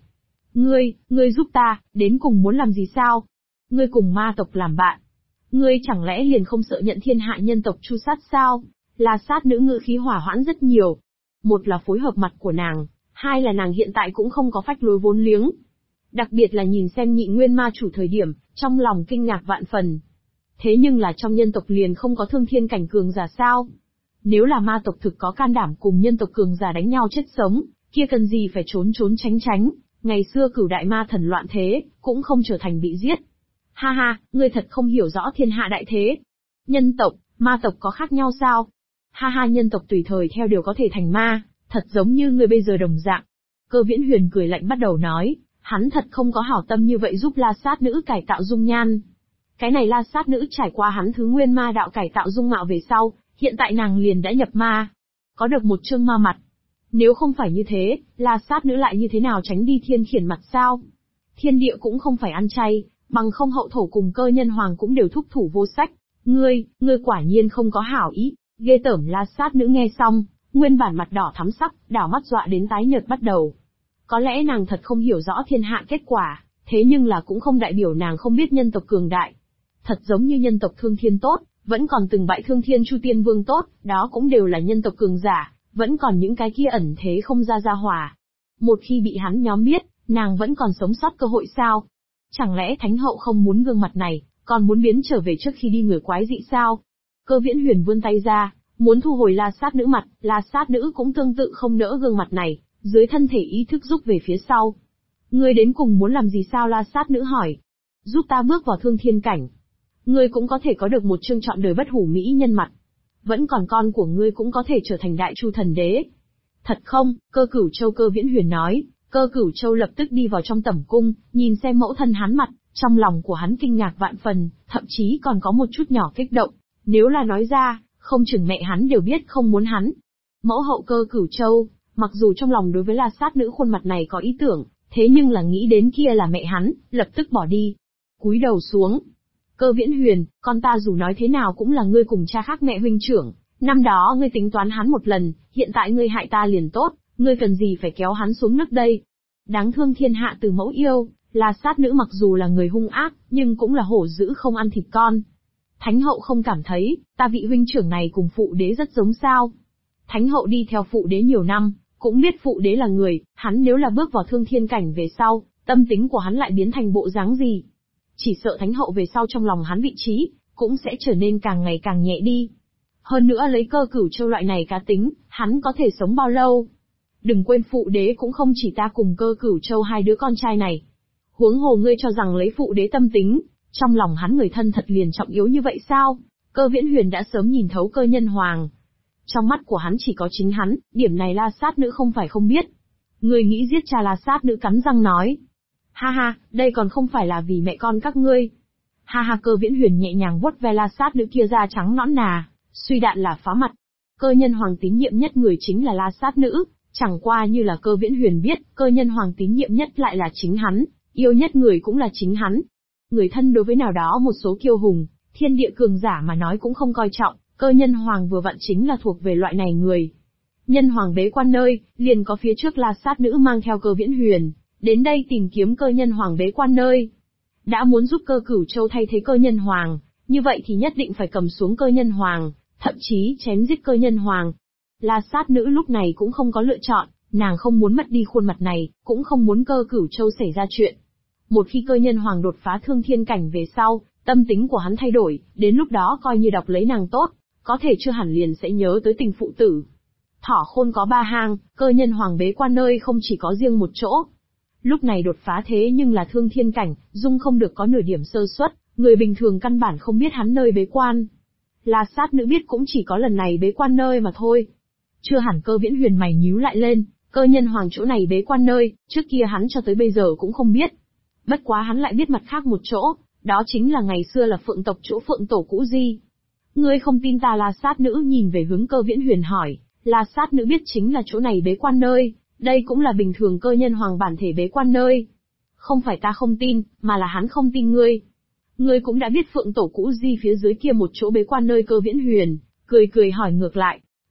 Ngươi giúp ta, đến cùng muốn làm gì sao? Ngươi cùng ma tộc làm bạn. Ngươi chẳng lẽ liền không sợ nhận thiên hạ nhân tộc tru sát sao? La Sát nữ ngữ khí hỏa hoãn rất nhiều. Một là phối hợp mặt của nàng, hai là nàng hiện tại cũng không có phách lối vốn liếng. Đặc biệt là nhìn xem Nhị Nguyên ma chủ thời điểm, trong lòng kinh ngạc vạn phần. Thế nhưng là trong nhân tộc liền không có thương thiên cảnh cường giả sao? Nếu là ma tộc thực có can đảm cùng nhân tộc cường giả đánh nhau chết sống, kia cần gì phải trốn tránh. Ngày xưa Cửu đại ma thần loạn thế, cũng không trở thành bị giết. Ha ha, ngươi thật không hiểu rõ thiên hạ đại thế. Nhân tộc, ma tộc có khác nhau sao? Ha ha, nhân tộc tùy thời theo điều có thể thành ma, thật giống như ngươi bây giờ đồng dạng. Cơ Viễn Huyền cười lạnh bắt đầu nói, hắn thật không có hảo tâm như vậy giúp La Sát nữ cải tạo dung nhan. Cái này La Sát nữ trải qua hắn thứ nguyên ma đạo cải tạo dung mạo về sau, hiện tại nàng liền đã nhập ma. Có được một chương ma mặt. Nếu không phải như thế, La Sát nữ lại như thế nào tránh đi thiên khiển mặt sao? Thiên địa cũng không phải ăn chay, bằng không hậu thổ cùng Cơ Nhân Hoàng cũng đều thúc thủ vô sách. Ngươi quả nhiên không có hảo ý, ghê tởm. La Sát nữ nghe xong, nguyên bản mặt đỏ thắm sắc, đảo mắt dọa đến tái nhợt bắt đầu. Có lẽ nàng thật không hiểu rõ thiên hạ kết quả, thế nhưng là cũng không đại biểu nàng không biết nhân tộc cường đại. Thật giống như nhân tộc Thương Thiên tốt, vẫn còn từng bại Thương Thiên Chu Tiên Vương tốt, đó cũng đều là nhân tộc cường giả, vẫn còn những cái kia ẩn thế không ra hỏa. Một khi bị hắn nhóm biết, nàng vẫn còn sống sót cơ hội sao? Chẳng lẽ Thánh hậu không muốn gương mặt này, còn muốn biến trở về trước khi đi người quái dị sao? Cơ Viễn Huyền vươn tay ra, muốn thu hồi La Sát nữ mặt, La Sát nữ cũng tương tự không nỡ gương mặt này, dưới thân thể ý thức rút về phía sau. Ngươi đến cùng muốn làm gì sao? La Sát nữ hỏi. Giúp ta bước vào thương thiên cảnh. Ngươi cũng có thể có được một chương trọn đời bất hủ mỹ nhân mặt. Vẫn còn con của ngươi cũng có thể trở thành Đại Chu thần đế. Thật không? Cơ Cửu Châu. Cơ Viễn Huyền nói. Cơ Cửu Châu lập tức đi vào trong tẩm cung, nhìn xem mẫu thân hắn mặt, trong lòng của hắn kinh ngạc vạn phần, thậm chí còn có một chút nhỏ kích động. Nếu là nói ra, không chừng mẹ hắn đều biết không muốn hắn. Mẫu hậu Cơ Cửu Châu, mặc dù trong lòng đối với La Sát nữ khuôn mặt này có ý tưởng, thế nhưng là nghĩ đến kia là mẹ hắn, lập tức bỏ đi. Cúi đầu xuống. Cơ Viễn Huyền, con ta dù nói thế nào cũng là ngươi cùng cha khác mẹ huynh trưởng, năm đó ngươi tính toán hắn một lần, hiện tại ngươi hại ta liền tốt, ngươi cần gì phải kéo hắn xuống nước đây? Đáng thương thiên hạ từ mẫu yêu, La Sát nữ mặc dù là người hung ác, nhưng cũng là hổ dữ không ăn thịt con. Thánh hậu không cảm thấy, ta vị huynh trưởng này cùng phụ đế rất giống sao? Thánh hậu đi theo phụ đế nhiều năm, cũng biết phụ đế là người, hắn nếu là bước vào thương thiên cảnh về sau, tâm tính của hắn lại biến thành bộ dáng gì? Chỉ sợ Thánh hậu về sau trong lòng hắn vị trí, cũng sẽ trở nên càng ngày càng nhẹ đi. Hơn nữa lấy Cơ Cửu Châu loại này cá tính, hắn có thể sống bao lâu? Đừng quên phụ đế cũng không chỉ ta cùng Cơ Cửu Châu hai đứa con trai này. Huống hồ ngươi cho rằng lấy phụ đế tâm tính, trong lòng hắn người thân thật liền trọng yếu như vậy sao? Cơ Viễn Huyền đã sớm nhìn thấu Cơ Nhân Hoàng. Trong mắt của hắn chỉ có chính hắn, điểm này La Sát nữ không phải không biết. Ngươi nghĩ giết cha? La Sát nữ cắn răng nói. Ha ha, đây còn không phải là vì mẹ con các ngươi. Ha ha. Cơ Viễn Huyền nhẹ nhàng vuốt ve La Sát nữ kia da trắng nõn nà, suy đạn là phá mặt. Cơ Nhân Hoàng tín nhiệm nhất người chính là La Sát nữ, chẳng qua như là Cơ Viễn Huyền biết, Cơ Nhân Hoàng tín nhiệm nhất lại là chính hắn, yêu nhất người cũng là chính hắn. Người thân đối với nào đó một số kiêu hùng, thiên địa cường giả mà nói cũng không coi trọng, Cơ Nhân Hoàng vừa vặn chính là thuộc về loại này người. Nhân Hoàng bế quan nơi, liền có phía trước La Sát nữ mang theo Cơ Viễn Huyền, đến đây tìm kiếm Cơ Nhân Hoàng bế quan nơi. Đã muốn giúp Cơ Cửu Châu thay thế Cơ Nhân Hoàng, như vậy thì nhất định phải cầm xuống Cơ Nhân Hoàng, thậm chí chém giết Cơ Nhân Hoàng. La Sát nữ lúc này cũng không có lựa chọn, nàng không muốn mất đi khuôn mặt này, cũng không muốn Cơ Cửu Châu xảy ra chuyện. Một khi Cơ Nhân Hoàng đột phá thương thiên cảnh về sau, tâm tính của hắn thay đổi, đến lúc đó coi như đọc lấy nàng tốt, có thể chưa hẳn liền sẽ nhớ tới tình phụ tử. Thỏ khôn có ba hang, Cơ Nhân Hoàng bế quan nơi không chỉ có riêng một chỗ. Lúc này đột phá thế nhưng là thương thiên cảnh, dung không được có nửa điểm sơ suất, người bình thường căn bản không biết hắn nơi bế quan. La Sát nữ biết cũng chỉ có lần này bế quan nơi mà thôi. Chưa hẳn. Cơ Viễn Huyền mày nhíu lại lên, Cơ Nhân Hoàng chỗ này bế quan nơi, trước kia hắn cho tới bây giờ cũng không biết. Bất quá hắn lại biết mặt khác một chỗ, đó chính là ngày xưa là Phượng tộc chỗ Phượng tổ cũ Di. Ngươi không tin ta? La Sát nữ nhìn về hướng Cơ Viễn Huyền hỏi. La Sát nữ biết chính là chỗ này bế quan nơi, đây cũng là bình thường Cơ Nhân Hoàng bản thể bế quan nơi. Không phải ta không tin, mà là hắn không tin ngươi. Ngươi cũng đã biết Phượng tổ cũ Di phía dưới kia một chỗ bế quan nơi. Cơ Viễn Huyền cười hỏi ngược lại.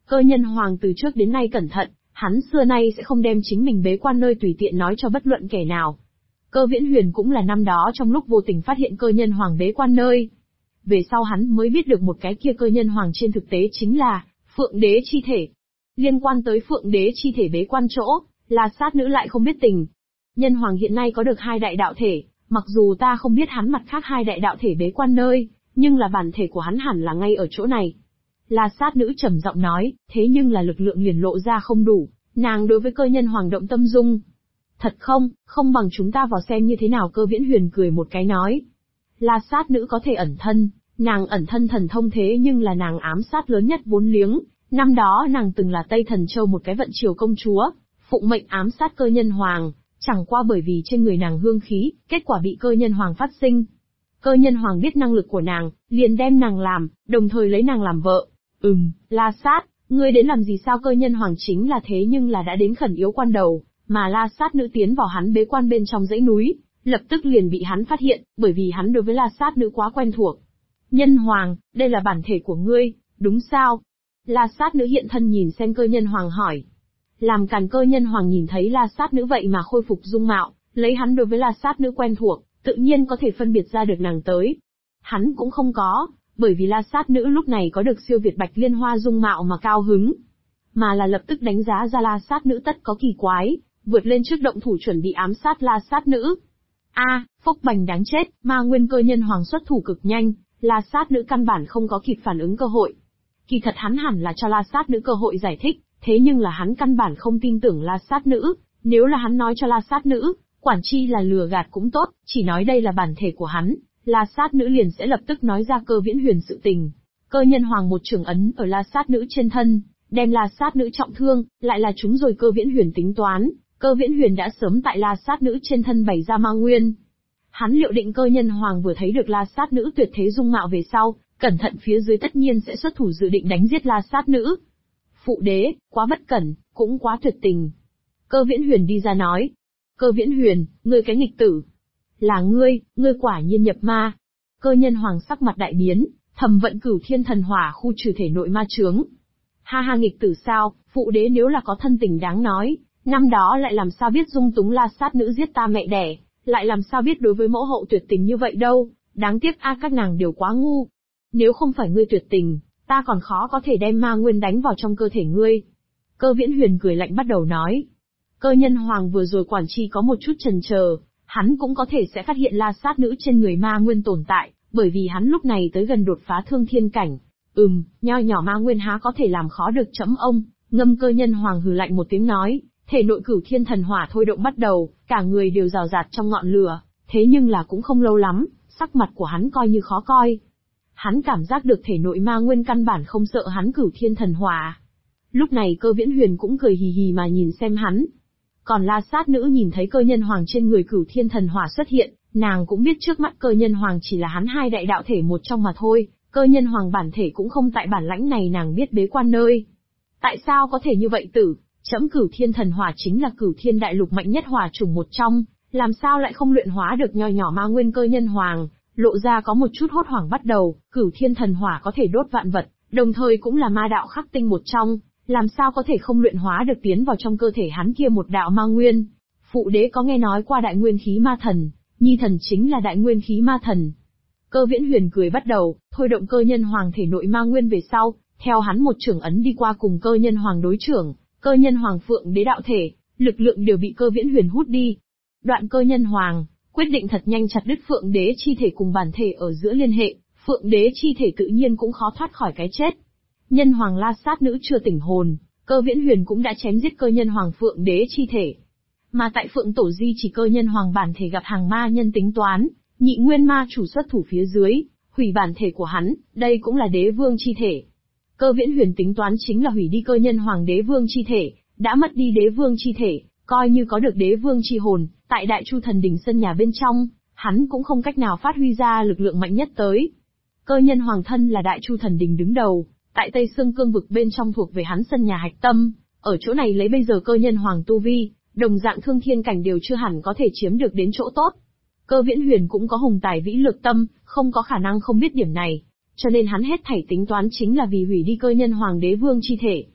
Cơ Nhân Hoàng từ trước đến nay cẩn thận, hắn xưa nay sẽ không đem chính mình bế quan nơi tùy tiện nói cho bất luận kẻ nào. Cơ Viễn Huyền cũng là năm đó trong lúc vô tình phát hiện Cơ Nhân Hoàng bế quan nơi. Về sau hắn mới biết được một cái kia Cơ Nhân Hoàng trên thực tế chính là Phượng Đế chi thể. Liên quan tới Phượng Đế chi thể bế quan chỗ, La Sát Nữ lại không biết tình. Nhân Hoàng hiện nay có được 2 đại đạo thể, mặc dù ta không biết hắn mặt khác 2 đại đạo thể bế quan nơi, nhưng là bản thể của hắn hẳn là ngay ở chỗ này. La Sát Nữ trầm giọng nói, thế nhưng là lực lượng liền lộ ra không đủ, nàng đối với Cơ Nhân Hoàng động tâm dung. Thật không bằng chúng ta vào xem như thế nào. Cơ Viễn Huyền cười một cái nói. La Sát Nữ có thể ẩn thân, nàng ẩn thân thần thông thế nhưng là nàng ám sát lớn nhất vốn liếng, năm đó nàng từng là Tây Thần Châu một cái vận triều công chúa, phụng mệnh ám sát Cơ Nhân Hoàng, chẳng qua bởi vì trên người nàng hương khí, kết quả bị Cơ Nhân Hoàng phát sinh. Cơ Nhân Hoàng biết năng lực của nàng, liền đem nàng làm, đồng thời lấy nàng làm vợ. La Sát, ngươi đến làm gì sao? Cơ Nhân Hoàng chính là thế nhưng là đã đến khẩn yếu quan đầu, mà La Sát Nữ tiến vào hắn bế quan bên trong dãy núi, lập tức liền bị hắn phát hiện, bởi vì hắn đối với La Sát Nữ quá quen thuộc. Nhân Hoàng, đây là bản thể của ngươi, đúng sao? La Sát Nữ hiện thân nhìn xem Cơ Nhân Hoàng hỏi. Làm càn. Cơ Nhân Hoàng nhìn thấy La Sát Nữ vậy mà khôi phục dung mạo, lấy hắn đối với La Sát Nữ quen thuộc, tự nhiên có thể phân biệt ra được nàng tới. Hắn cũng không có, bởi vì La Sát Nữ lúc này có được siêu việt Bạch Liên Hoa dung mạo mà cao hứng, mà là lập tức đánh giá ra La Sát Nữ tất có kỳ quái, vượt lên trước động thủ chuẩn bị ám sát La Sát Nữ. Phốc bành đáng chết, ma nguyên. Cơ Nhân Hoàng xuất thủ cực nhanh, La Sát Nữ căn bản không có kịp phản ứng cơ hội. Kỳ thật hắn hẳn là cho La Sát Nữ cơ hội giải thích, thế nhưng là hắn căn bản không tin tưởng La Sát Nữ, nếu là hắn nói cho La Sát Nữ, quản chi là lừa gạt cũng tốt, chỉ nói đây là bản thể của hắn, La Sát Nữ liền sẽ lập tức nói ra Cơ Viễn Huyền sự tình. Cơ Nhân Hoàng một chưởng ấn ở La Sát Nữ trên thân, đem La Sát Nữ trọng thương, lại là chúng rồi Cơ Viễn Huyền tính toán, Cơ Viễn Huyền đã sớm tại La Sát Nữ trên thân bày ra ma nguyên. Hắn liệu định Cơ Nhân Hoàng vừa thấy được La Sát Nữ tuyệt thế dung mạo về sau, cẩn thận phía dưới tất nhiên sẽ xuất thủ dự định đánh giết La Sát Nữ. Phụ đế, quá bất cẩn, cũng quá tuyệt tình. Cơ Viễn Huyền đi ra nói. Cơ Viễn Huyền, ngươi cái nghịch tử. Là ngươi quả nhiên nhập ma. Cơ Nhân Hoàng sắc mặt đại biến, thầm vận Cửu Thiên Thần Hỏa khu trừ thể nội ma chướng. Ha nghịch tử sao, phụ đế nếu là có thân tình đáng nói, năm đó lại làm sao biết dung túng La Sát Nữ giết ta mẹ đẻ, lại làm sao biết đối với mẫu hậu tuyệt tình như vậy đâu, đáng tiếc các nàng đều quá ngu. Nếu không phải ngươi tuyệt tình, ta còn khó có thể đem ma nguyên đánh vào trong cơ thể ngươi. Cơ Viễn Huyền cười lạnh bắt đầu nói. Cơ Nhân Hoàng vừa rồi quản chi có một chút chần chờ, hắn cũng có thể sẽ phát hiện La Sát Nữ trên người ma nguyên tồn tại, bởi vì hắn lúc này tới gần đột phá thương thiên cảnh. Nho nhỏ ma nguyên há có thể làm khó được trẫm ông. Ngâm. Cơ Nhân Hoàng hừ lạnh một tiếng nói, thể nội Cửu Thiên Thần Hỏa thôi động bắt đầu, cả người đều rào rạt trong ngọn lửa, thế nhưng là cũng không lâu lắm, sắc mặt của hắn coi như khó coi. Hắn cảm giác được thể nội ma nguyên căn bản không sợ hắn Cửu Thiên Thần Hỏa. Lúc này Cơ Viễn Huyền cũng cười hì hì mà nhìn xem hắn. Còn La Sát Nữ nhìn thấy Cơ Nhân Hoàng trên người Cửu Thiên Thần Hỏa xuất hiện, nàng cũng biết trước mắt Cơ Nhân Hoàng chỉ là hắn 2 đại đạo thể một trong mà thôi, Cơ Nhân Hoàng bản thể cũng không tại bản lãnh này. Nàng biết bế quan nơi. Tại sao có thể như vậy tử? Trẫm Cửu Thiên Thần Hỏa chính là Cửu Thiên Đại Lục mạnh nhất hỏa chủng một trong, làm sao lại không luyện hóa được nho nhỏ ma nguyên? Cơ Nhân Hoàng lộ ra có một chút hốt hoảng bắt đầu, Cửu Thiên Thần Hỏa có thể đốt vạn vật, đồng thời cũng là ma đạo khắc tinh một trong, làm sao có thể không luyện hóa được tiến vào trong cơ thể hắn kia một đạo ma nguyên? Phụ đế có nghe nói qua Đại Nguyên Khí Ma Thần, Nhi Thần chính là Đại Nguyên Khí Ma Thần. Cơ Viễn Huyền cười bắt đầu, thôi động Cơ Nhân Hoàng thể nội ma nguyên về sau, theo hắn một chưởng ấn đi qua cùng Cơ Nhân Hoàng đối chưởng, Cơ Nhân Hoàng Phượng Đế đạo thể, lực lượng đều bị Cơ Viễn Huyền hút đi. Đoạn Cơ Nhân Hoàng quyết định thật nhanh chặt đứt Phượng Đế chi thể cùng bản thể ở giữa liên hệ, Phượng Đế chi thể tự nhiên cũng khó thoát khỏi cái chết. Nhân Hoàng La Sát Nữ chưa tỉnh hồn, Cơ Viễn Huyền cũng đã chém giết Cơ Nhân Hoàng Phượng Đế chi thể. Mà tại Phượng Tổ Di chỉ Cơ Nhân Hoàng bản thể gặp hàng ma nhân tính toán, Nhị Nguyên Ma chủ xuất thủ phía dưới, hủy bản thể của hắn, đây cũng là Đế Vương chi thể. Cơ Viễn Huyền tính toán chính là hủy đi Cơ Nhân Hoàng Đế Vương chi thể, đã mất đi Đế Vương chi thể, coi như có được Đế Vương chi hồn, tại Đại Chu Thần Đình sân nhà bên trong, hắn cũng không cách nào phát huy ra lực lượng mạnh nhất tới. Cơ Nhân Hoàng thân là Đại Chu Thần Đình đứng đầu, tại Tây Xương Cương vực bên trong thuộc về hắn sân nhà hạch tâm, ở chỗ này lấy bây giờ Cơ Nhân Hoàng tu vi, đồng dạng thương thiên cảnh đều chưa hẳn có thể chiếm được đến chỗ tốt. Cơ Viễn Huyền cũng có hùng tài vĩ lược tâm, không có khả năng không biết điểm này, cho nên hắn hết thảy tính toán chính là vì hủy đi Cơ Nhân Hoàng Đế Vương chi thể.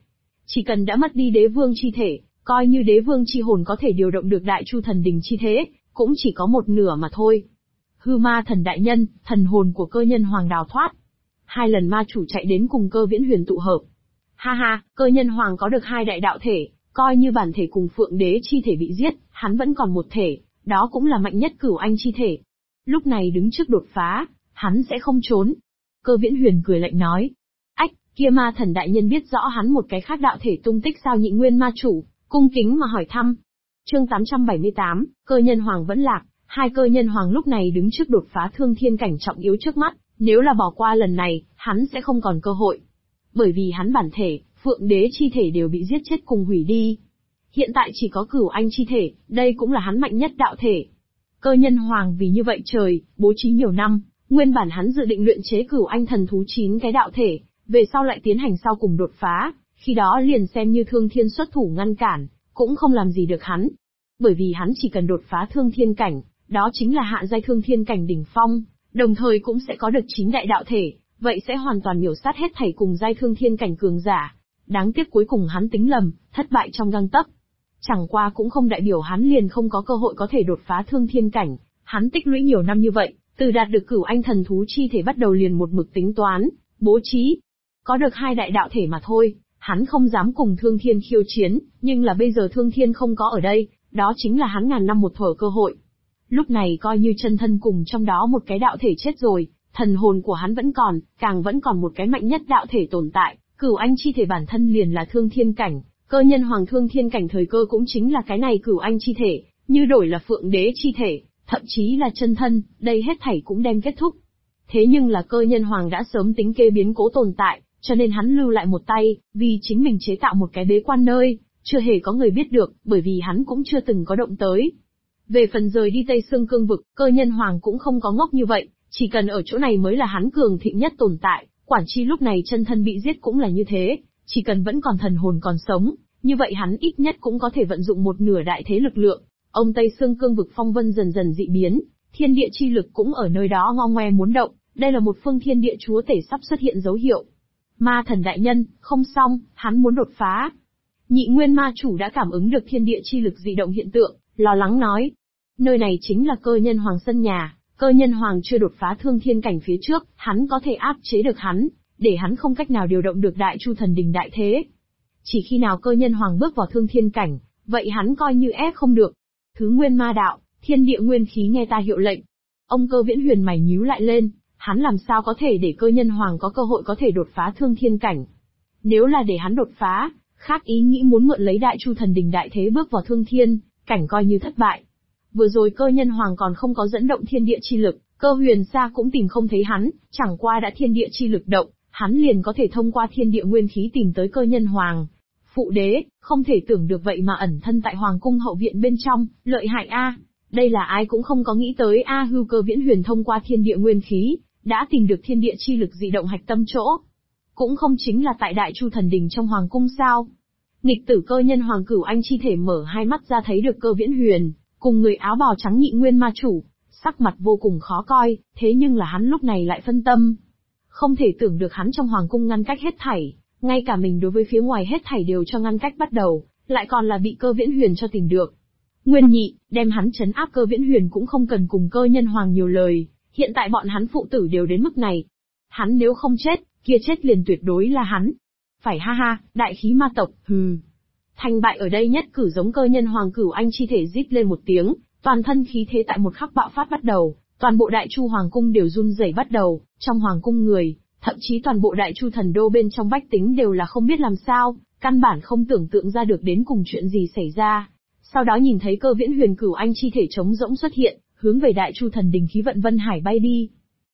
Chỉ cần đã mất đi đế vương chi thể, coi như đế vương chi hồn có thể điều động được đại chu thần đình chi thế, cũng chỉ có một nửa mà thôi. Hư ma thần đại nhân, thần hồn của cơ nhân hoàng đào thoát. 2 lần ma chủ chạy đến cùng cơ viễn huyền tụ hợp. Ha ha, cơ nhân hoàng có được 2 đại đạo thể, coi như bản thể cùng phượng đế chi thể bị giết, hắn vẫn còn một thể, đó cũng là mạnh nhất cửu anh chi thể. Lúc này đứng trước đột phá, hắn sẽ không trốn. Cơ viễn huyền cười lạnh nói. Ách, kia ma thần đại nhân biết rõ hắn một cái khác đạo thể tung tích sao? Nhị nguyên ma chủ, cung kính mà hỏi thăm. Chương 878, cơ nhân hoàng vẫn lạc. 2 cơ nhân hoàng lúc này đứng trước đột phá thương thiên cảnh trọng yếu trước mắt, nếu là bỏ qua lần này, hắn sẽ không còn cơ hội. Bởi vì hắn bản thể, phượng đế chi thể đều bị giết chết cùng hủy đi. Hiện tại chỉ có cửu anh chi thể, đây cũng là hắn mạnh nhất đạo thể. Cơ nhân hoàng vì như vậy trời, bố trí nhiều năm, nguyên bản hắn dự định luyện chế cửu anh thần thú 9 cái đạo thể, về sau lại tiến hành sau cùng đột phá, khi đó liền xem như thương thiên xuất thủ ngăn cản, cũng không làm gì được hắn. Bởi vì hắn chỉ cần đột phá thương thiên cảnh, đó chính là hạ giai thương thiên cảnh đỉnh phong, đồng thời cũng sẽ có được 9 đại đạo thể, vậy sẽ hoàn toàn miểu sát hết thảy cùng giai thương thiên cảnh cường giả. Đáng tiếc cuối cùng hắn tính lầm, thất bại trong gang tấc. Chẳng qua cũng không đại biểu hắn liền không có cơ hội có thể đột phá thương thiên cảnh, hắn tích lũy nhiều năm như vậy, từ đạt được cửu anh thần thú chi thể bắt đầu liền một mực tính toán, bố trí. Có được 2 đại đạo thể mà thôi, hắn không dám cùng thương thiên khiêu chiến, nhưng là bây giờ thương thiên không có ở đây, đó chính là hắn ngàn năm một thở cơ hội. Lúc này coi như chân thân cùng trong đó một cái đạo thể chết rồi, thần hồn của hắn vẫn còn, càng vẫn còn một cái mạnh nhất đạo thể tồn tại, cửu anh chi thể bản thân liền là thương thiên cảnh, cơ nhân hoàng thương thiên cảnh thời cơ cũng chính là cái này cửu anh chi thể, như đổi là phượng đế chi thể, thậm chí là chân thân, đây hết thảy cũng đem kết thúc. Thế nhưng là cơ nhân hoàng đã sớm tính kê biến cố tồn tại, cho nên hắn lưu lại một tay, vì chính mình chế tạo một cái bế quan nơi, chưa hề có người biết được, bởi vì hắn cũng chưa từng có động tới. Về phần rời đi Tây Sương Cương vực, cơ nhân hoàng cũng không có ngốc như vậy, chỉ cần ở chỗ này mới là hắn cường thịnh nhất tồn tại, quản chi lúc này chân thân bị giết cũng là như thế, chỉ cần vẫn còn thần hồn còn sống, như vậy hắn ít nhất cũng có thể vận dụng một nửa đại thế lực lượng. Ông Tây Sương Cương vực phong vân dần dần dị biến, thiên địa chi lực cũng ở nơi đó ngo ngoe muốn động, đây là một phương thiên địa chúa tể sắp xuất hiện dấu hiệu. Ma thần đại nhân, không xong, hắn muốn đột phá. Nhị nguyên ma chủ đã cảm ứng được thiên địa chi lực dị động hiện tượng, lo lắng nói. Nơi này chính là cơ nhân hoàng sân nhà, cơ nhân hoàng chưa đột phá thương thiên cảnh phía trước, hắn có thể áp chế được hắn, để hắn không cách nào điều động được đại chu thần đình đại thế. Chỉ khi nào cơ nhân hoàng bước vào thương thiên cảnh, vậy hắn coi như ép không được. Thứ nguyên ma đạo, thiên địa nguyên khí nghe ta hiệu lệnh. Ông cơ viễn huyền mày nhíu lại lên, hắn làm sao có thể để cơ nhân hoàng có cơ hội có thể đột phá thương thiên cảnh. Nếu là để hắn đột phá, khác ý nghĩ muốn mượn lấy đại chu thần đình đại thế bước vào thương thiên cảnh coi như thất bại. Vừa rồi cơ nhân hoàng còn không có dẫn động thiên địa chi lực, cơ huyền sa cũng tìm không thấy hắn, chẳng qua đã thiên địa chi lực động, hắn liền có thể thông qua thiên địa nguyên khí tìm tới cơ nhân hoàng. Phụ đế, không thể tưởng được vậy mà ẩn thân tại hoàng cung hậu viện bên trong, lợi hại a. Đây là ai cũng không có nghĩ tới a. Hưu cơ viễn huyền thông qua thiên địa nguyên khí, đã tìm được thiên địa chi lực dị động hạch tâm chỗ. Cũng không chính là tại đại chu thần đình trong hoàng cung sao. Nghịch tử cơ nhân hoàng cửu anh chi thể mở hai mắt ra thấy được cơ viễn huyền, cùng người áo bào trắng nhị nguyên ma chủ, sắc mặt vô cùng khó coi, thế nhưng là hắn lúc này lại phân tâm. Không thể tưởng được hắn trong hoàng cung ngăn cách hết thảy, ngay cả mình đối với phía ngoài hết thảy đều cho ngăn cách bắt đầu, lại còn là bị cơ viễn huyền cho tìm được. Nguyên nhị, đem hắn trấn áp cơ viễn huyền cũng không cần cùng cơ nhân hoàng nhiều lời, hiện tại bọn hắn phụ tử đều đến mức này. Hắn nếu không chết, kia chết liền tuyệt đối là hắn. Phải ha ha, đại khí ma tộc, hừ. Thành bại ở đây nhất cử giống cơ nhân hoàng cửu anh chi thể rít lên một tiếng, toàn thân khí thế tại một khắc bạo phát bắt đầu, toàn bộ đại chu hoàng cung đều run rẩy bắt đầu, trong hoàng cung người, thậm chí toàn bộ đại chu thần đô bên trong bách tính đều là không biết làm sao, căn bản không tưởng tượng ra được đến cùng chuyện gì xảy ra. Sau đó nhìn thấy cơ viễn huyền cửu anh chi thể trống rỗng xuất hiện, hướng về đại chu thần đình khí vận vân hải bay đi.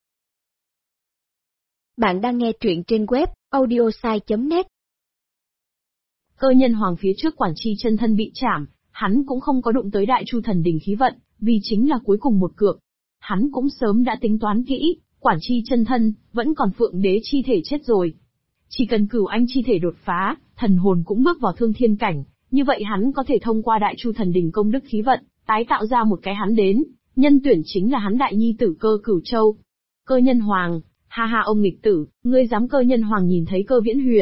Bạn đang nghe truyện trên web audiosai.net. Cơ nhân hoàng phía trước quản chi chân thân bị chảm, hắn cũng không có đụng tới đại chu thần đình khí vận, vì chính là cuối cùng một cược. Hắn cũng sớm đã tính toán kỹ, quản chi chân thân, vẫn còn phượng đế chi thể chết rồi. Chỉ cần cửu anh chi thể đột phá, thần hồn cũng bước vào thương thiên cảnh, như vậy hắn có thể thông qua đại chu thần đình công đức khí vận, tái tạo ra một cái hắn đến, nhân tuyển chính là hắn đại nhi tử cơ cửu châu. Cơ nhân hoàng, ha ha ông nghịch tử, ngươi dám cơ nhân hoàng nhìn thấy cơ viễn huyền,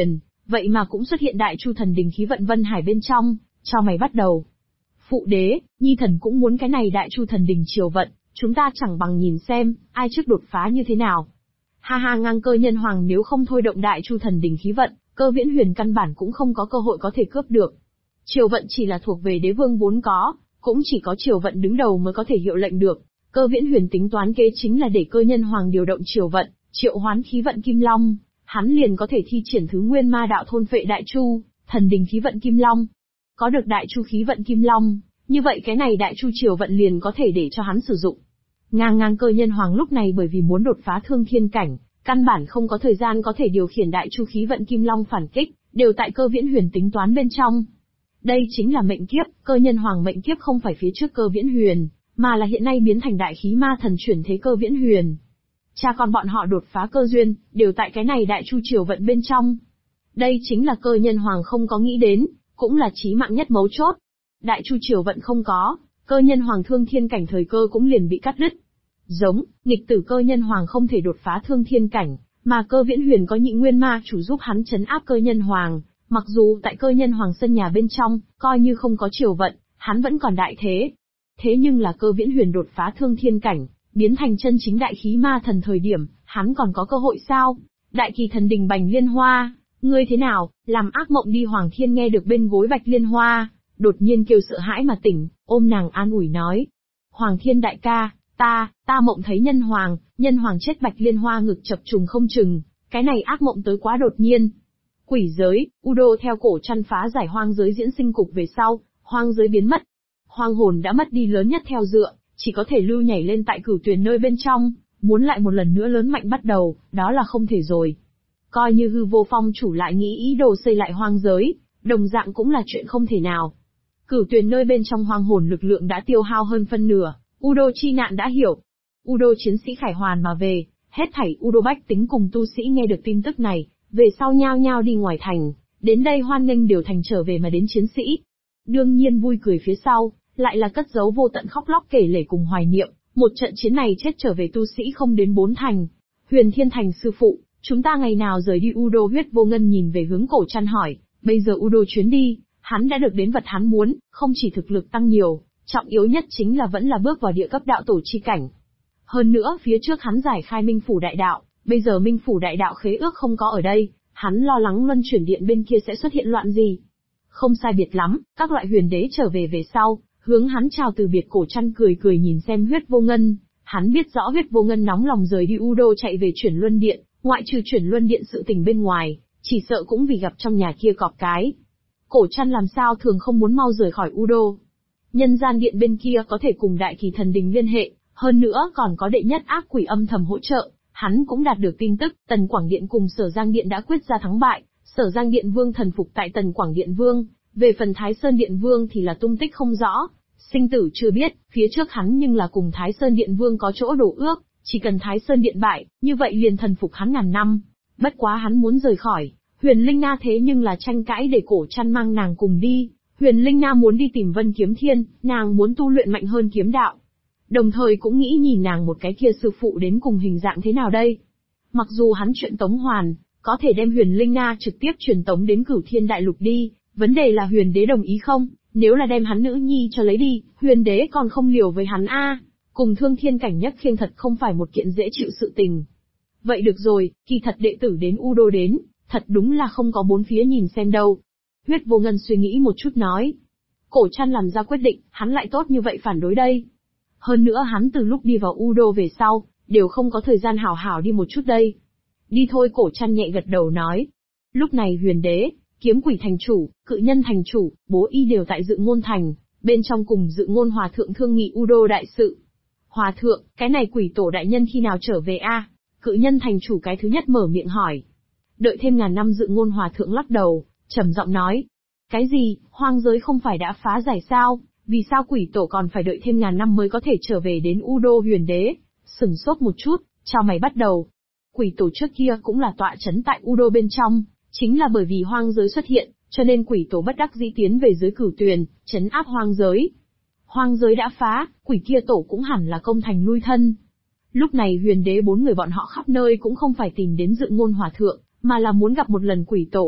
vậy mà cũng xuất hiện Đại Chu Thần Đình khí vận Vân Hải bên trong, cho mày bắt đầu. Phụ đế, nhi thần cũng muốn cái này Đại Chu Thần Đình chiều vận, chúng ta chẳng bằng nhìn xem, ai trước đột phá như thế nào. Ha ha, ngang Cơ Nhân Hoàng nếu không thôi động Đại Chu Thần Đình khí vận, Cơ Viễn Huyền căn bản cũng không có cơ hội có thể cướp được. Triều vận chỉ là thuộc về đế vương vốn có, cũng chỉ có triều vận đứng đầu mới có thể hiệu lệnh được. Cơ Viễn Huyền tính toán kế chính là để Cơ Nhân Hoàng điều động triều vận, triệu hoán khí vận Kim Long, hắn liền có thể thi triển thứ Nguyên Ma Đạo thôn phệ Đại Chu Thần Đình khí vận Kim Long. Có được Đại Chu khí vận Kim Long, như vậy cái này Đại Chu triều vận liền có thể để cho hắn sử dụng. Ngang Cơ Nhân Hoàng lúc này bởi vì muốn đột phá thương thiên cảnh, căn bản không có thời gian có thể điều khiển Đại Chu khí vận Kim Long phản kích, đều tại Cơ Viễn Huyền tính toán bên trong. Đây chính là mệnh kiếp, Cơ Nhân Hoàng mệnh kiếp không phải phía trước Cơ Viễn Huyền, mà là hiện nay biến thành đại khí ma thần chuyển thế Cơ Viễn Huyền. Cha con bọn họ đột phá cơ duyên, đều tại cái này Đại Chu triều vận bên trong. Đây chính là Cơ Nhân Hoàng không có nghĩ đến, cũng là chí mạng nhất mấu chốt. Đại Chu triều vận không có, Cơ Nhân Hoàng thương thiên cảnh thời cơ cũng liền bị cắt đứt. Giống, nghịch tử Cơ Nhân Hoàng không thể đột phá thương thiên cảnh, mà Cơ Viễn Huyền có Nhị Nguyên Ma chủ giúp hắn trấn áp Cơ Nhân Hoàng, mặc dù tại Cơ Nhân Hoàng sân nhà bên trong, coi như không có triều vận, hắn vẫn còn đại thế. Thế nhưng là Cơ Viễn Huyền đột phá thương thiên cảnh, biến thành chân chính đại khí ma thần thời điểm, hắn còn có cơ hội sao? Đại Kỳ Thần Đình Bành Liên Hoa, ngươi thế nào? Làm ác mộng đi. Hoàng Thiên nghe được bên gối Bạch Liên Hoa, đột nhiên kêu sợ hãi mà tỉnh, ôm nàng an ủi nói: Hoàng Thiên đại ca, ta mộng thấy nhân hoàng chết. Bạch Liên Hoa ngực chập trùng không chừng, cái này ác mộng tới quá đột nhiên. Quỷ giới, Udo theo cổ chăn phá giải hoang giới diễn sinh cục về sau, hoang giới biến mất. Hoang hồn đã mất đi lớn nhất theo dựa, chỉ có thể lưu nhảy lên tại Cửu Tuyền nơi bên trong, muốn lại một lần nữa lớn mạnh bắt đầu, đó là không thể rồi. Coi như Hư Vô Phong chủ lại nghĩ ý đồ xây lại hoang giới, đồng dạng cũng là chuyện không thể nào. Cửu Tuyền nơi bên trong hoang hồn lực lượng đã tiêu hao hơn phân nửa, Udo chi nạn đã hiểu. Udo chiến sĩ khải hoàn mà về, hết thảy Udo bách tính cùng tu sĩ nghe được tin tức này, về sau nhao nhao đi ngoài thành, đến đây hoan nghênh điều thành trở về mà đến chiến sĩ. Đương nhiên vui cười phía sau, lại là cất giấu vô tận khóc lóc kể lể cùng hoài niệm, một trận chiến này chết trở về tu sĩ không đến 4 thành. Huyền Thiên Thành sư phụ, chúng ta ngày nào rời đi? Udo Huyết Vô Ngân nhìn về hướng cổ chăn hỏi, bây giờ Udo chuyến đi, hắn đã được đến vật hắn muốn, không chỉ thực lực tăng nhiều, trọng yếu nhất chính là vẫn là bước vào địa cấp đạo tổ chi cảnh. Hơn nữa phía trước hắn giải khai Minh Phủ Đại Đạo, bây giờ Minh Phủ Đại Đạo khế ước không có ở đây, hắn lo lắng Luân Chuyển Điện bên kia sẽ xuất hiện loạn gì. Không sai biệt lắm, các loại huyền đế trở về về sau, hướng hắn chào từ biệt. Cổ chăn cười cười nhìn xem Huyết Vô Ngân, hắn biết rõ Huyết Vô Ngân nóng lòng rời đi Udo chạy về Chuyển Luân Điện, ngoại trừ Chuyển Luân Điện sự tình bên ngoài, chỉ sợ cũng vì gặp trong nhà kia cọp cái. Cổ chăn làm sao thường không muốn mau rời khỏi Udo. Nhân gian điện bên kia có thể cùng Đại Kỳ Thần Đình liên hệ, hơn nữa còn có đệ nhất ác quỷ âm thầm hỗ trợ, hắn cũng đạt được tin tức, Tần Quảng Điện cùng Sở Giang Điện đã quyết ra thắng bại, Sở Giang Điện Vương thần phục tại Tần Quảng Điện Vương, về phần Thái Sơn Điện Vương thì là tung tích không rõ, sinh tử chưa biết, phía trước hắn nhưng là cùng Thái Sơn Điện Vương có chỗ đổ ước, chỉ cần Thái Sơn Điện bại, như vậy liền thần phục hắn ngàn năm. Bất quá hắn muốn rời khỏi, Huyền Linh Na thế nhưng là tranh cãi để cổ chăn mang nàng cùng đi. Huyền Linh Na muốn đi tìm Vân Kiếm Thiên, nàng muốn tu luyện mạnh hơn kiếm đạo. Đồng thời cũng nghĩ nhìn nàng một cái kia sư phụ đến cùng hình dạng thế nào đây. Mặc dù hắn chuyện tống hoàn, có thể đem Huyền Linh Na trực tiếp truyền tống đến Cửu Thiên Đại Lục đi, vấn đề là Huyền Đế đồng ý không? Nếu là đem hắn nữ nhi cho lấy đi, Huyền Đế còn không liều với hắn a. Cùng thương thiên cảnh nhất khiêng thật không phải một kiện dễ chịu sự tình. Vậy được rồi, kỳ thật đệ tử đến Udo đến, thật đúng là không có bốn phía nhìn xem đâu. Huyết Vô Ngân suy nghĩ một chút nói. Cổ chăn làm ra quyết định, hắn lại tốt như vậy phản đối đây. Hơn nữa hắn từ lúc đi vào Udo về sau, đều không có thời gian hảo hảo đi một chút đây. Đi thôi. Cổ chăn nhẹ gật đầu nói. Lúc này Huyền Đế, Kiếm Quỷ thành chủ, Cự Nhân thành chủ, Bố Y đều tại Dự Ngôn thành, bên trong cùng Dự Ngôn hòa thượng thương nghị Udo đại sự. Hòa thượng, cái này quỷ tổ đại nhân khi nào trở về a? Cự Nhân thành chủ cái thứ nhất mở miệng hỏi. Đợi thêm ngàn năm. Dự Ngôn hòa thượng lắc đầu, trầm giọng nói. Cái gì, hoang giới không phải đã phá giải sao, vì sao quỷ tổ còn phải đợi thêm ngàn năm mới có thể trở về đến Udo? Huyền Đế sửng sốt một chút, chào mày bắt đầu. Quỷ tổ trước kia cũng là tọa chấn tại Udo bên trong, chính là bởi vì hoang giới xuất hiện, cho nên quỷ tổ bất đắc dĩ tiến về dưới Cửu Tuyền, trấn áp hoang giới. Hoang giới đã phá, quỷ kia tổ cũng hẳn là công thành lui thân. Lúc này Huyền Đế bốn người bọn họ khắp nơi cũng không phải tìm đến Dự Ngôn hòa thượng, mà là muốn gặp một lần quỷ tổ.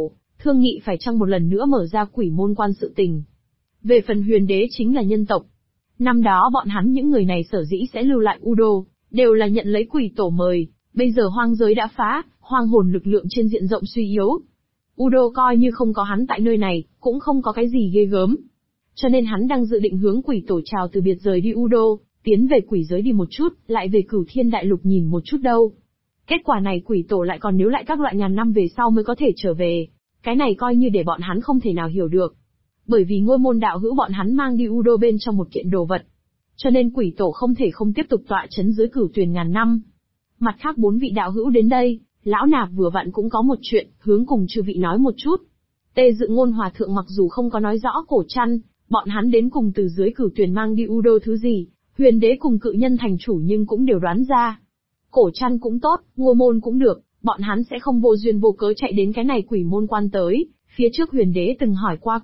thương nghị phải chăng một lần nữa mở ra quỷ môn quan sự tình. Về phần huyền đế chính là nhân tộc. Năm đó bọn hắn những người này sở dĩ sẽ lưu lại U Đô, đều là nhận lấy quỷ tổ mời, bây giờ hoang giới đã phá, hoang hồn lực lượng trên diện rộng suy yếu. U Đô coi như không có hắn tại nơi này, cũng không có cái gì ghê gớm. Cho nên hắn đang dự định hướng quỷ tổ chào từ biệt rời đi U Đô, tiến về quỷ giới đi một chút, lại về Cửu Thiên Đại Lục nhìn một chút đâu. Kết quả này quỷ tổ lại còn níu lại các loại ngàn năm về sau mới có thể trở về. Cái này coi như để bọn hắn không thể nào hiểu được. Bởi vì ngôi môn đạo hữu bọn hắn mang đi U Đô bên trong một kiện đồ vật. Cho nên quỷ tổ không thể không tiếp tục tọa chấn dưới Cửu Tuyền ngàn năm. Mặt khác 4 vị đạo hữu đến đây, lão nạp vừa vặn cũng có một chuyện, hướng cùng chư vị nói một chút. Tê Dự Ngôn Hòa Thượng mặc dù không có nói rõ Cổ Trăn, bọn hắn đến cùng từ dưới Cửu Tuyền mang đi U Đô thứ gì, huyền đế cùng cự nhân thành chủ nhưng cũng đều đoán ra. Cổ Trăn cũng tốt, ngôi môn cũng được, bọn hắn sẽ không vô duyên vô cớ chạy đến cái này quỷ môn quan tới. Phía trước huyền đế từng hỏi qua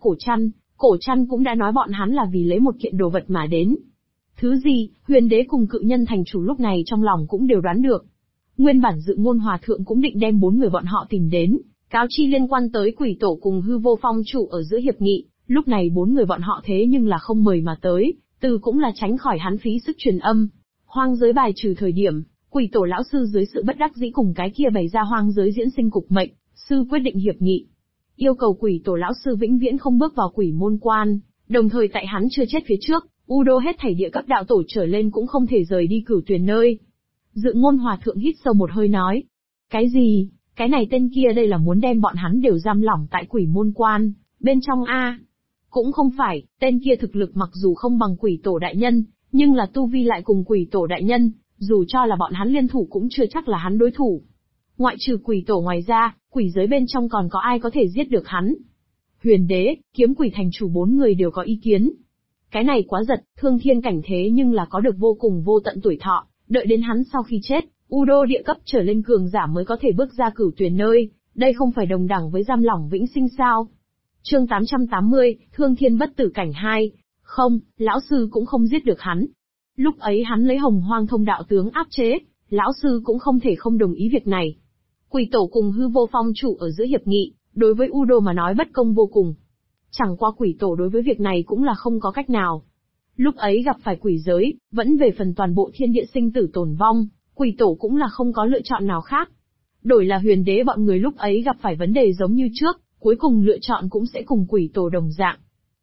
Cổ Trăn cũng đã nói bọn hắn là vì lấy một kiện đồ vật mà đến. Thứ gì, huyền đế cùng cự nhân thành chủ lúc này trong lòng cũng đều đoán được. Nguyên bản Dự Ngôn Hòa Thượng cũng định đem 4 người bọn họ tìm đến, cáo chi liên quan tới quỷ tổ cùng Hư Vô Phong chủ ở giữa hiệp nghị, lúc này 4 người bọn họ thế nhưng là không mời mà tới, từ cũng là tránh khỏi hắn phí sức truyền âm. Hoang giới bài trừ thời điểm, quỷ tổ lão sư dưới sự bất đắc dĩ cùng cái kia bày ra hoang giới diễn sinh cục mệnh, sư quyết định hiệp nghị. Yêu cầu quỷ tổ lão sư vĩnh viễn không bước vào quỷ môn quan, đồng thời tại hắn chưa chết phía trước, U Đô hết thảy địa cấp đạo tổ trở lên cũng không thể rời đi Cửu Tuyền nơi. Dự Ngôn Hòa Thượng hít sâu một hơi nói. Cái gì? Cái này tên kia đây là muốn đem bọn hắn đều giam lỏng tại quỷ môn quan, bên trong A. Cũng không phải, tên kia thực lực mặc dù không bằng quỷ tổ đại nhân, nhưng là tu vi lại cùng quỷ tổ đại nhân, dù cho là bọn hắn liên thủ cũng chưa chắc là hắn đối thủ. Ngoại trừ quỷ tổ ngoài ra, quỷ giới bên trong còn có ai có thể giết được hắn? Huyền đế, kiếm quỷ thành chủ 4 người đều có ý kiến. Cái này quá giật, thương thiên cảnh thế nhưng là có được vô cùng vô tận tuổi thọ, đợi đến hắn sau khi chết, U Đô địa cấp trở lên cường giả mới có thể bước ra Cửu Tuyền nơi, đây không phải đồng đẳng với giam lỏng vĩnh sinh sao? Chương 880, Thương Thiên Bất Tử Cảnh 2. Không, lão sư cũng không giết được hắn. Lúc ấy hắn lấy Hồng Hoang Thông Đạo tướng áp chế, lão sư cũng không thể không đồng ý việc này. Quỷ tổ cùng Hư Vô Phong chủ ở giữa hiệp nghị, đối với U Đô mà nói bất công vô cùng. Chẳng qua quỷ tổ đối với việc này cũng là không có cách nào. Lúc ấy gặp phải quỷ giới, vẫn về phần toàn bộ thiên địa sinh tử tồn vong, quỷ tổ cũng là không có lựa chọn nào khác. Đổi là huyền đế bọn người lúc ấy gặp phải vấn đề giống như trước, cuối cùng lựa chọn cũng sẽ cùng quỷ tổ đồng dạng.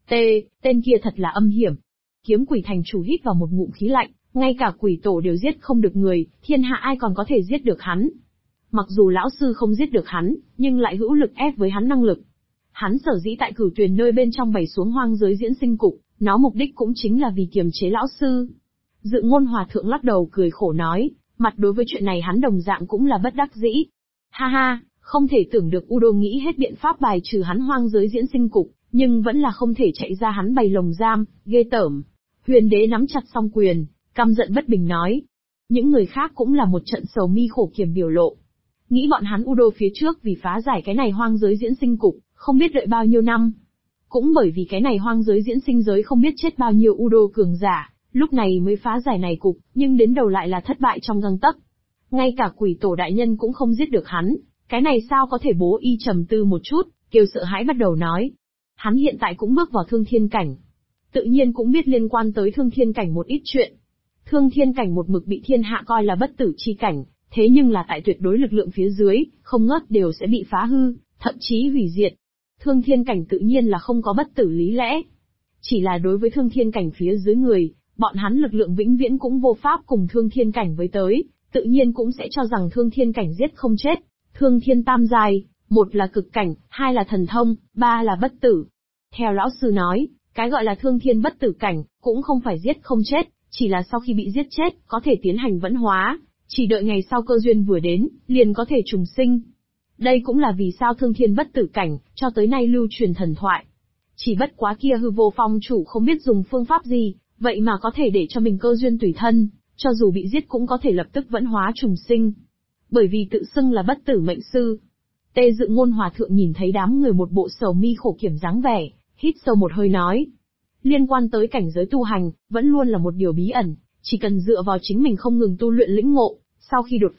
Tên kia thật là âm hiểm. Kiếm quỷ thành chủ hít vào một ngụm khí lạnh, ngay cả quỷ tổ đều giết không được người, thiên hạ ai còn có thể giết được hắn. Mặc dù lão sư không giết được hắn, nhưng lại hữu lực ép với hắn năng lực. Hắn sở dĩ tại Cửu Tuyền nơi bên trong bày xuống hoang giới diễn sinh cục, nó mục đích cũng chính là vì kiềm chế lão sư. Dự Ngôn Hòa Thượng lắc đầu cười khổ nói, mặt đối với chuyện này hắn đồng dạng cũng là bất đắc dĩ. Ha ha, không thể tưởng được U Đô nghĩ hết biện pháp bài trừ hắn hoang giới diễn sinh cục, nhưng vẫn là không thể chạy ra hắn bày lồng giam, ghê tởm. Huyền đế nắm chặt song quyền, căm giận bất bình nói. Những người khác cũng là một trận sầu mi khổ kiểm biểu lộ. Nghĩ bọn hắn U Đô phía trước vì phá giải cái này hoang giới diễn sinh cục, không biết đợi bao nhiêu năm. Cũng bởi vì cái này hoang giới diễn sinh giới không biết chết bao nhiêu U Đô cường giả, lúc này mới phá giải này cục, nhưng đến đầu lại là thất bại trong gang tấc. Ngay cả quỷ tổ đại nhân cũng không giết được hắn, cái này sao có thể? Bố y trầm tư một chút, kêu sợ hãi bắt đầu nói. Hắn hiện tại cũng bước vào thương thiên cảnh. Tự nhiên cũng biết liên quan tới thương thiên cảnh một ít chuyện. Thương thiên cảnh một mực bị thiên hạ coi là bất tử chi cảnh, thế nhưng là tại tuyệt đối lực lượng phía dưới, không ngớt đều sẽ bị phá hư, thậm chí hủy diệt. Thương thiên cảnh tự nhiên là không có bất tử lý lẽ. Chỉ là đối với thương thiên cảnh phía dưới người, bọn hắn lực lượng vĩnh viễn cũng vô pháp cùng thương thiên cảnh với tới, tự nhiên cũng sẽ cho rằng thương thiên cảnh giết không chết. Thương thiên tam giai, một là cực cảnh, hai là thần thông, ba là bất tử. Theo lão sư nói, cái gọi là thương thiên bất tử cảnh, cũng không phải giết không chết, chỉ là sau khi bị giết chết, có thể tiến hành vẫn hóa, chỉ đợi ngày sau cơ duyên vừa đến, liền có thể trùng sinh. Đây cũng là vì sao thương thiên bất tử cảnh, cho tới nay lưu truyền thần thoại. Chỉ bất quá kia Hư Vô Phong chủ không biết dùng phương pháp gì, vậy mà có thể để cho mình cơ duyên tùy thân, cho dù bị giết cũng có thể lập tức vẫn hóa trùng sinh. Bởi vì tự xưng là bất tử mệnh sư. Tê Dự Ngôn Hòa Thượng nhìn thấy đám người một bộ sầu mi khổ kiểm dáng vẻ, hít sâu một hơi nói. Liên quan tới cảnh giới tu hành, vẫn luôn là một điều bí ẩn, chỉ cần dựa vào chính mình không ngừng tu luyện lĩnh ngộ, sau khi đột